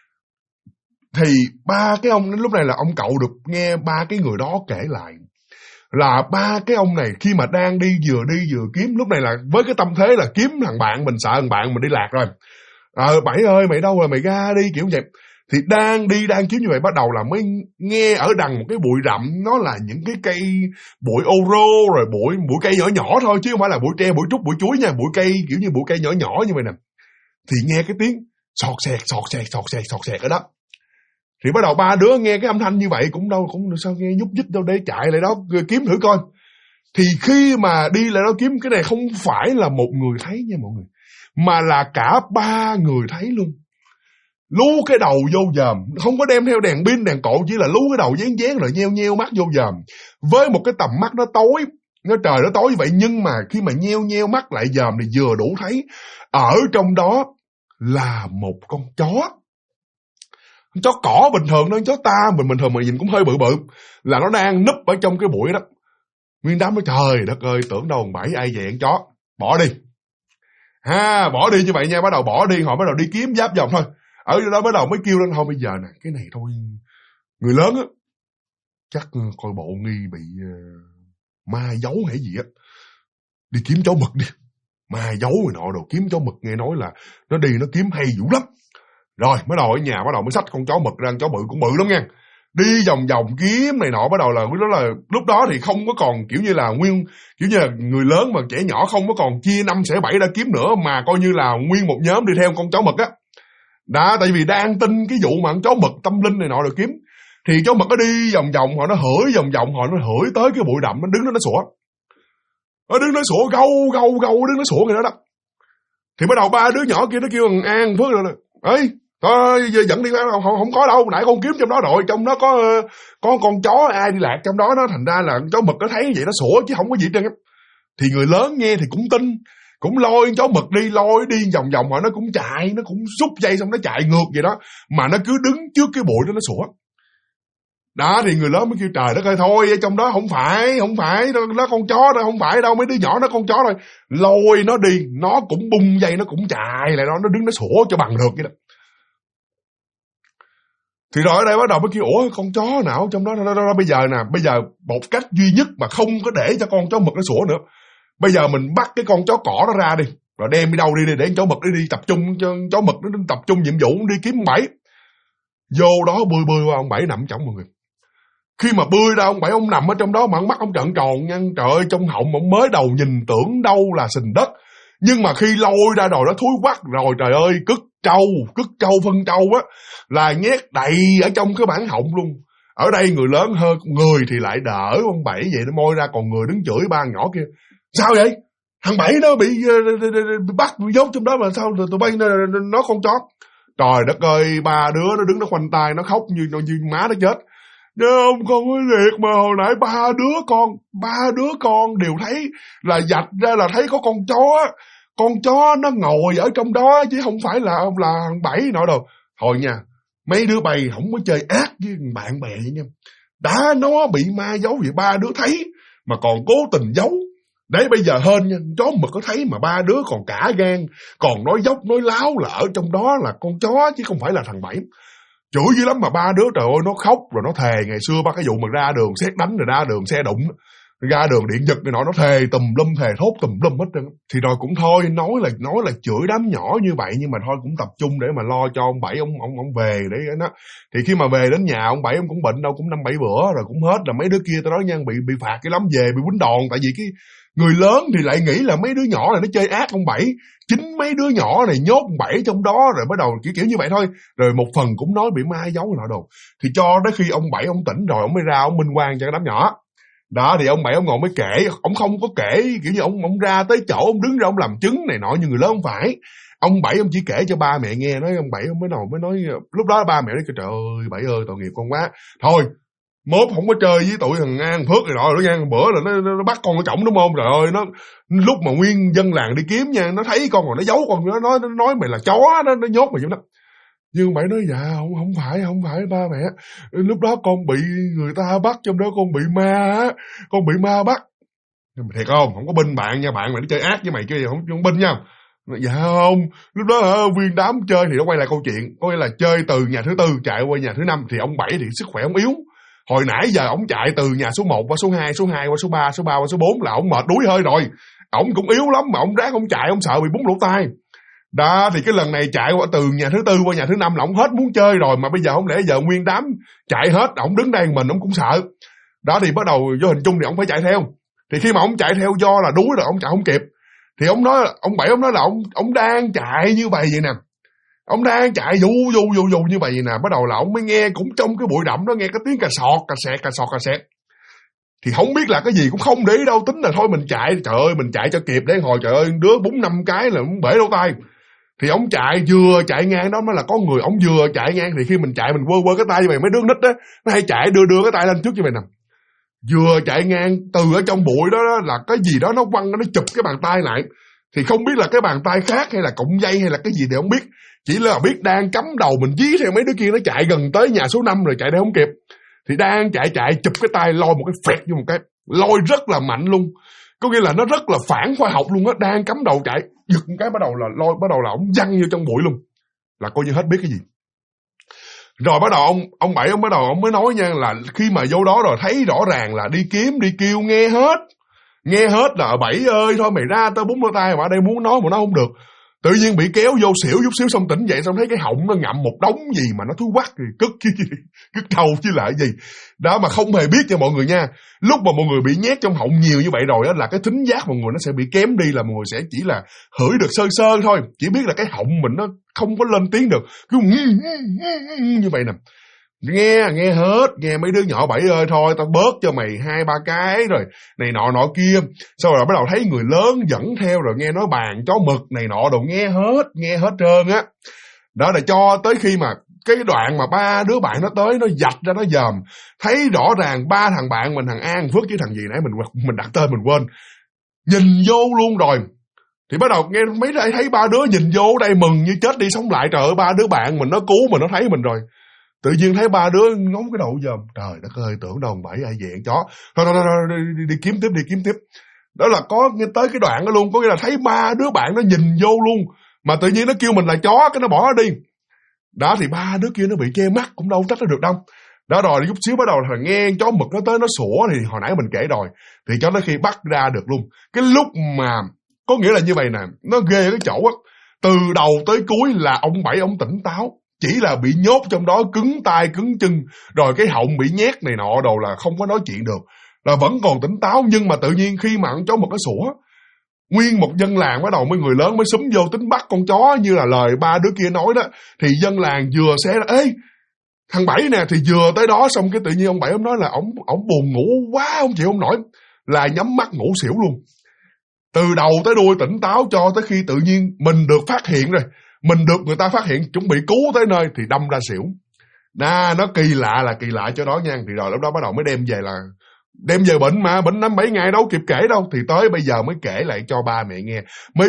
Thì ba cái ông lúc này là ông cậu được nghe ba cái người đó kể lại là ba cái ông này khi mà đang đi vừa kiếm, lúc này là với cái tâm thế là kiếm thằng bạn mình, sợ thằng bạn mình đi lạc rồi. Bảy ơi mày đâu rồi, mày ra đi kiểu vậy. Thì đang kiếm như vậy, bắt đầu là mới nghe ở đằng một cái bụi rậm, nó là những cái cây bụi ô rô, rồi bụi cây nhỏ thôi, chứ không phải là bụi tre, bụi trúc, bụi chuối nha, bụi cây kiểu như bụi cây nhỏ như vậy nè. Thì nghe cái tiếng sọt sẹt ở đó. Thì bắt đầu ba đứa nghe cái âm thanh như vậy cũng sao nghe nhúc nhích đâu, để chạy lại đó kiếm thử coi. Thì khi mà đi lại đó kiếm, cái này không phải là một người thấy nha mọi người, mà là cả 3 người thấy luôn. Lú cái đầu vô dòm, không có đem theo đèn pin đèn cộ, chỉ là lú cái đầu dán rồi nheo mắt vô dòm, với một cái tầm mắt nó tối, trời nó tối vậy, nhưng mà khi mà nheo mắt lại dòm thì vừa đủ thấy ở trong đó là một con chó. Chó cỏ bình thường đó, chó ta mình bình thường mà nhìn cũng hơi bự, là nó đang núp ở trong cái bụi đó. Nguyên đám nói trời đất ơi, tưởng đâu thằng Bảy ai về ăn chó, bỏ đi. Bỏ đi như vậy nha, bắt đầu bỏ đi, họ bắt đầu đi kiếm giáp vòng thôi. Ở đó bắt đầu mới kêu lên thôi bây giờ nè, cái này thôi, người lớn á, chắc coi bộ nghi bị ma giấu hay gì á. Đi kiếm chó mực đi. Ma giấu rồi nọ đồ, kiếm chó mực nghe nói là nó đi nó kiếm hay dữ lắm. Rồi bắt đầu ở nhà bắt đầu mới xách con chó mực ra, con chó bự cũng bự lắm nha. Đi vòng vòng kiếm này nọ, bắt đầu là lúc đó thì không có còn kiểu như là người lớn mà trẻ nhỏ không có còn chia 5 xẻ 7 ra kiếm nữa, mà coi như là nguyên một nhóm đi theo con chó mực á. Đó, tại vì đang tin cái vụ mà con chó mực tâm linh này nọ được kiếm. Thì chó mực nó đi vòng vòng, họ nó hửi vòng vòng, họ nó hửi tới cái bụi rậm, nó đứng đó nó sủa. Nó đứng nó sủa gâu đứng nó sủa người đó đó. Thì bắt đầu ba đứa nhỏ kia nó kêu thằng An Phước rồi ê thôi giờ dẫn đi, không có đâu, nãy con kiếm trong đó rồi, trong đó có con chó ai đi lạc trong đó, nó thành ra là chó mực nó thấy vậy nó sủa chứ không có gì hết trơn. Thì người lớn nghe thì cũng tin, cũng lôi chó mực đi, lôi đi vòng vòng, họ nó cũng chạy, nó cũng xúc dây xong nó chạy ngược vậy đó, mà nó cứ đứng trước cái bụi đó nó sủa. Đó thì người lớn mới kêu trời đất ơi, thôi ở trong đó không phải nó con chó đâu, không phải đâu, mấy đứa nhỏ nó con chó rồi, lôi nó đi, nó cũng bung dây, nó cũng chạy lại đó, nó đứng nó sủa cho bằng được vậy đó. Thì rồi ở đây bắt đầu mới kêu ủa con chó nào trong đó, bây giờ một cách duy nhất mà không có để cho con chó mực nó sủa nữa, bây giờ mình bắt cái con chó cỏ nó ra đi, rồi đem đi đâu đi để chó mực nó đi tập trung, cho chó mực nó tập trung nhiệm vụ đi kiếm ông Bảy. Vô đó bươi qua ông Bảy nằm trong mọi người. Khi mà bươi ra ông Bảy, ông nằm ở trong đó mà mắt ông trợn tròn nha, trời ơi, trong họng ông mới đầu nhìn tưởng đâu là sình đất, nhưng mà khi lôi ra rồi nó thúi quắc rồi, trời ơi, cất trâu phân trâu á là nhét đầy ở trong cái bản họng luôn. Ở đây người lớn hơn, người thì lại đỡ ông Bảy vậy, nó môi ra, còn người đứng chửi ba nhỏ kia. Sao vậy? Thằng Bảy nó bị bắt nhốt trong đó mà sao tụi bay nó con chó. Trời đất ơi, ba đứa nó đứng nó khoanh tay nó khóc như má nó chết. Không con có thiệt mà hồi nãy ba đứa con đều thấy là vạch ra là thấy có con chó nó ngồi ở trong đó chứ không phải là thằng Bảy nọ đâu. Thôi nha, mấy đứa bay không có chơi ác với bạn bè vậy nha. Đã nó bị ma giấu vậy ba đứa thấy mà còn cố tình giấu. Đấy bây giờ hên nha, chó mực có thấy mà ba đứa còn cả gan, còn nói dốc nói láo là ở trong đó là con chó chứ không phải là thằng Bảy. Chửi dữ lắm mà ba đứa trời ơi nó khóc rồi nó thề ngày xưa ba cái vụ mà ra đường xét đánh rồi ra đường xe đụng, ra đường điện giật này nọ, nó thề tùm lum, thề thốt tùm lum hết trơn. Thì rồi cũng thôi, nói là chửi đám nhỏ như vậy, nhưng mà thôi cũng tập trung để mà lo cho ông Bảy ông về để nó. Thì khi mà về đến nhà ông Bảy ông cũng bệnh đâu, cũng 5-7 bữa rồi cũng hết. Là mấy đứa kia tao nói nha, bị phạt cái lắm, về bị quýnh đòn, tại vì cái người lớn thì lại nghĩ là mấy đứa nhỏ này nó chơi ác ông Bảy, chính mấy đứa nhỏ này nhốt ông Bảy trong đó, rồi bắt đầu kiểu như vậy thôi. Rồi một phần cũng nói bị ma giấu nọ đồ. Thì cho đến khi ông Bảy ông tỉnh rồi ông mới ra ông minh oan cho cái đám nhỏ. Đó thì ông Bảy ông ngồi mới kể, ông không có kể kiểu như ông ra tới chỗ ông đứng ra ông làm chứng này nọ như người lớn không phải. Ông Bảy ông chỉ kể cho ba mẹ nghe, nói ông Bảy ông mới nói lúc đó ba mẹ nói trời ơi Bảy ơi tội nghiệp con quá, thôi mốt không có chơi với tụi thằng An Phước này nọ nữa nha, bữa là nó bắt con ở cổng đúng không, trời ơi nó lúc mà nguyên dân làng đi kiếm nha, nó thấy con rồi nó giấu con, nó nói mày là chó, nó nhốt mày trong đó. Nhưng Bảy nói dạ không phải ba mẹ, lúc đó con bị người ta bắt, trong đó con bị ma bắt. Nhưng mà thiệt không có binh bạn nha, bạn mày nó chơi ác với mày kia không binh nha. Dạ không, lúc đó nguyên đám chơi thì nó quay lại câu chuyện, có nghĩa là chơi từ nhà thứ tư chạy qua nhà thứ 5, thì ông Bảy thì sức khỏe ông yếu. Hồi nãy giờ ông chạy từ nhà số 1 qua số 2, số 2 qua số 3, số 3 qua số 4 là ông mệt đuối hơi rồi. Ông cũng yếu lắm mà ông ráng ông chạy, ông sợ bị búng lỗ tai. Đó thì cái lần này chạy qua từ nhà thứ tư qua nhà thứ 5 là ông hết muốn chơi rồi, mà bây giờ không lẽ giờ nguyên đám chạy hết, ông đứng đây mình ông cũng sợ. Đó thì bắt đầu vô hình chung thì ông phải chạy theo. Thì khi mà ông chạy theo do là đuối rồi ông chạy không kịp. Thì ông Bảy nói là ông đang chạy như vậy nè. Ông đang chạy dù như vậy nè, bắt đầu là ông mới nghe cũng trong cái bụi rậm đó nghe cái tiếng cà sọt. Thì không biết là cái gì cũng không để ý đâu, tính là thôi mình chạy, trời ơi mình chạy cho kịp để hồi trời ơi đứa 4-5 cái là ông bể lỗ tai. Thì ông vừa chạy ngang đó mới là có người, ông vừa chạy ngang thì khi mình chạy mình quơ cái tay như vậy, mấy đứa nít đó nó hay chạy đưa cái tay lên trước như vậy nè. Vừa chạy ngang từ ở trong bụi đó là cái gì đó nó quăng nó chụp cái bàn tay lại. Thì không biết là cái bàn tay khác hay là cọng dây hay là cái gì thì không biết. Chỉ là biết đang cắm đầu mình dí theo mấy đứa kia, nó chạy gần tới nhà số 5 rồi chạy để không kịp. Thì đang chạy chụp cái tay lôi một cái phẹt vô một cái, lôi rất là mạnh luôn. Có nghĩa là nó rất là phản khoa học luôn á, đang cắm đầu chạy, giật một cái bắt đầu là ổng văng vô trong bụi luôn. Là coi như hết biết cái gì. Rồi bắt đầu ông Bảy ông bắt đầu ông mới nói nha, là khi mà vô đó rồi thấy rõ ràng là đi kiếm đi kêu nghe hết là Bảy ơi thôi mày ra tao búng đôi tay mà ở đây muốn nói mà nó không được. Tự nhiên bị kéo vô xỉu chút xíu, xong tỉnh dậy xong thấy cái họng nó ngậm một đống gì mà nó thúi quắc, cất đầu chứ lại gì đó, mà không hề biết nha mọi người nha. Lúc mà mọi người bị nhét trong họng nhiều như vậy rồi á, là cái thính giác mọi người nó sẽ bị kém đi, là mọi người sẽ chỉ là hửi được sơ sơ thôi, chỉ biết là cái họng mình nó không có lên tiếng được, cứ như vậy nè. Nghe hết, nghe mấy đứa nhỏ Bảy ơi thôi tao bớt cho mày 2-3 cái rồi này nọ kia. Sau rồi bắt đầu thấy người lớn dẫn theo rồi nghe nói bàn chó mực này nọ đồ, nghe hết trơn á. Đó là cho tới khi mà cái đoạn mà ba đứa bạn nó tới, nó dạch ra nó dòm, thấy rõ ràng ba thằng bạn mình, thằng An, Phước với thằng gì nãy mình đặt tên mình quên, nhìn vô luôn rồi. Thì bắt đầu nghe mấy đây thấy ba đứa nhìn vô đây mừng như chết đi sống lại, trời ơi ba đứa bạn mình nó cứu mình, nó thấy mình rồi. Tự nhiên thấy ba đứa ngóng cái đầu dòm, trời đất ơi tưởng đâu Bảy ai dạng chó. Thôi đi kiếm tiếp. Đó là có nghe tới cái đoạn đó luôn, có nghĩa là thấy ba đứa bạn nó nhìn vô luôn, mà tự nhiên nó kêu mình là chó, cái nó bỏ nó đi. Đó thì ba đứa kia nó bị che mắt cũng đâu trách nó được đâu. Đó rồi chút xíu bắt đầu là nghe chó mực nó tới nó sủa, thì hồi nãy mình kể rồi, thì cho tới khi bắt ra được luôn. Cái lúc mà có nghĩa là như vậy nè, nó ghê cái chỗ á, từ đầu tới cuối là ông Bảy ông tỉnh táo, chỉ là bị nhốt trong đó cứng tay cứng chân, rồi cái họng bị nhét này nọ đồ là không có nói chuyện được, là vẫn còn tỉnh táo. Nhưng mà tự nhiên khi mà con chó mực nó sủa, nguyên một dân làng bắt đầu mấy người lớn mới xúm vô tính bắt con chó như là lời ba đứa kia nói đó. Thì dân làng vừa xé ra, ê thằng Bảy nè, thì vừa tới đó xong cái tự nhiên ông Bảy ông nói là ổng buồn ngủ quá, ông chịu không nổi, là nhắm mắt ngủ xỉu luôn. Từ đầu tới đuôi tỉnh táo cho tới khi tự nhiên mình được phát hiện rồi, mình được người ta phát hiện chuẩn bị cứu tới nơi thì đâm ra xỉu. Nó kỳ lạ chỗ đó nha. Thì rồi lúc đó bắt đầu mới đem về bệnh, mà bệnh 5-7 ngày đâu kịp kể đâu, thì tới bây giờ mới kể lại cho ba mẹ nghe, mới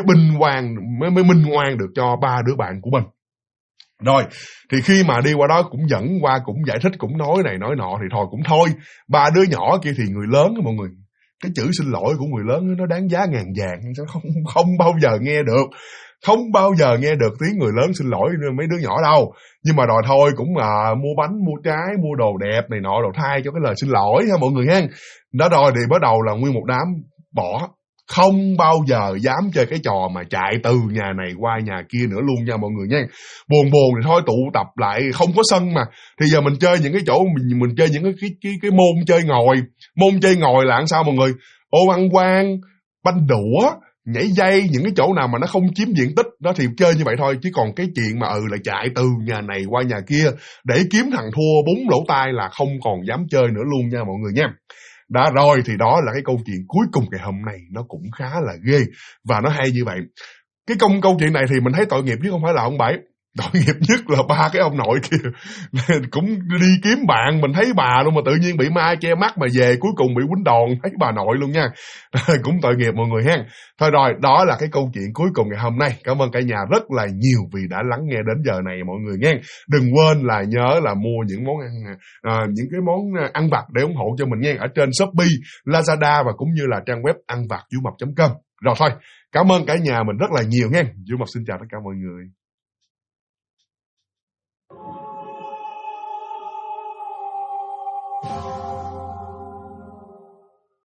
minh oan được cho ba đứa bạn của mình. Rồi thì khi mà đi qua đó cũng dẫn qua, cũng giải thích, cũng nói này nói nọ, thì thôi cũng thôi. Ba đứa nhỏ kia thì người lớn đó mọi người, cái chữ xin lỗi của người lớn nó đáng giá ngàn vàng, không bao giờ nghe được. Không bao giờ nghe được tiếng người lớn xin lỗi mấy đứa nhỏ đâu. Nhưng mà rồi thôi cũng mua bánh, mua trái, mua đồ đẹp này nọ đồ thay cho cái lời xin lỗi ha mọi người ha. Đó rồi thì bắt đầu là nguyên một đám bỏ, không bao giờ dám chơi cái trò mà chạy từ nhà này qua nhà kia nữa luôn nha mọi người nha. Buồn thì thôi tụ tập lại, không có sân mà, thì giờ mình chơi những cái chỗ mình chơi những cái môn chơi ngồi. Môn chơi ngồi là làm sao mọi người? Ô ăn quan, banh đũa, nhảy dây, những cái chỗ nào mà nó không chiếm diện tích đó thì chơi như vậy thôi. Chứ còn cái chuyện mà là chạy từ nhà này qua nhà kia để kiếm thằng thua búng lỗ tai là không còn dám chơi nữa luôn nha mọi người nha. Đó rồi thì đó là cái câu chuyện cuối cùng ngày hôm nay, nó cũng khá là ghê và nó hay như vậy. Cái câu chuyện này thì mình thấy tội nghiệp chứ không phải là ông Bảy, tội nghiệp nhất là ba cái ông nội kia cũng đi kiếm bạn, mình thấy bà luôn mà tự nhiên bị ma che mắt, mà về cuối cùng bị quýnh đòn thấy bà nội luôn nha. Cũng tội nghiệp mọi người ha. Thôi rồi, đó là cái câu chuyện cuối cùng ngày hôm nay. Cảm ơn cả nhà rất là nhiều vì đã lắng nghe đến giờ này mọi người nha. Đừng quên là nhớ là mua những món ăn, những cái món ăn vặt để ủng hộ cho mình nha, ở trên Shopee, Lazada và cũng như là trang web anvặt.com. Rồi thôi, cảm ơn cả nhà mình rất là nhiều nha. Vũ Mộc xin chào tất cả mọi người.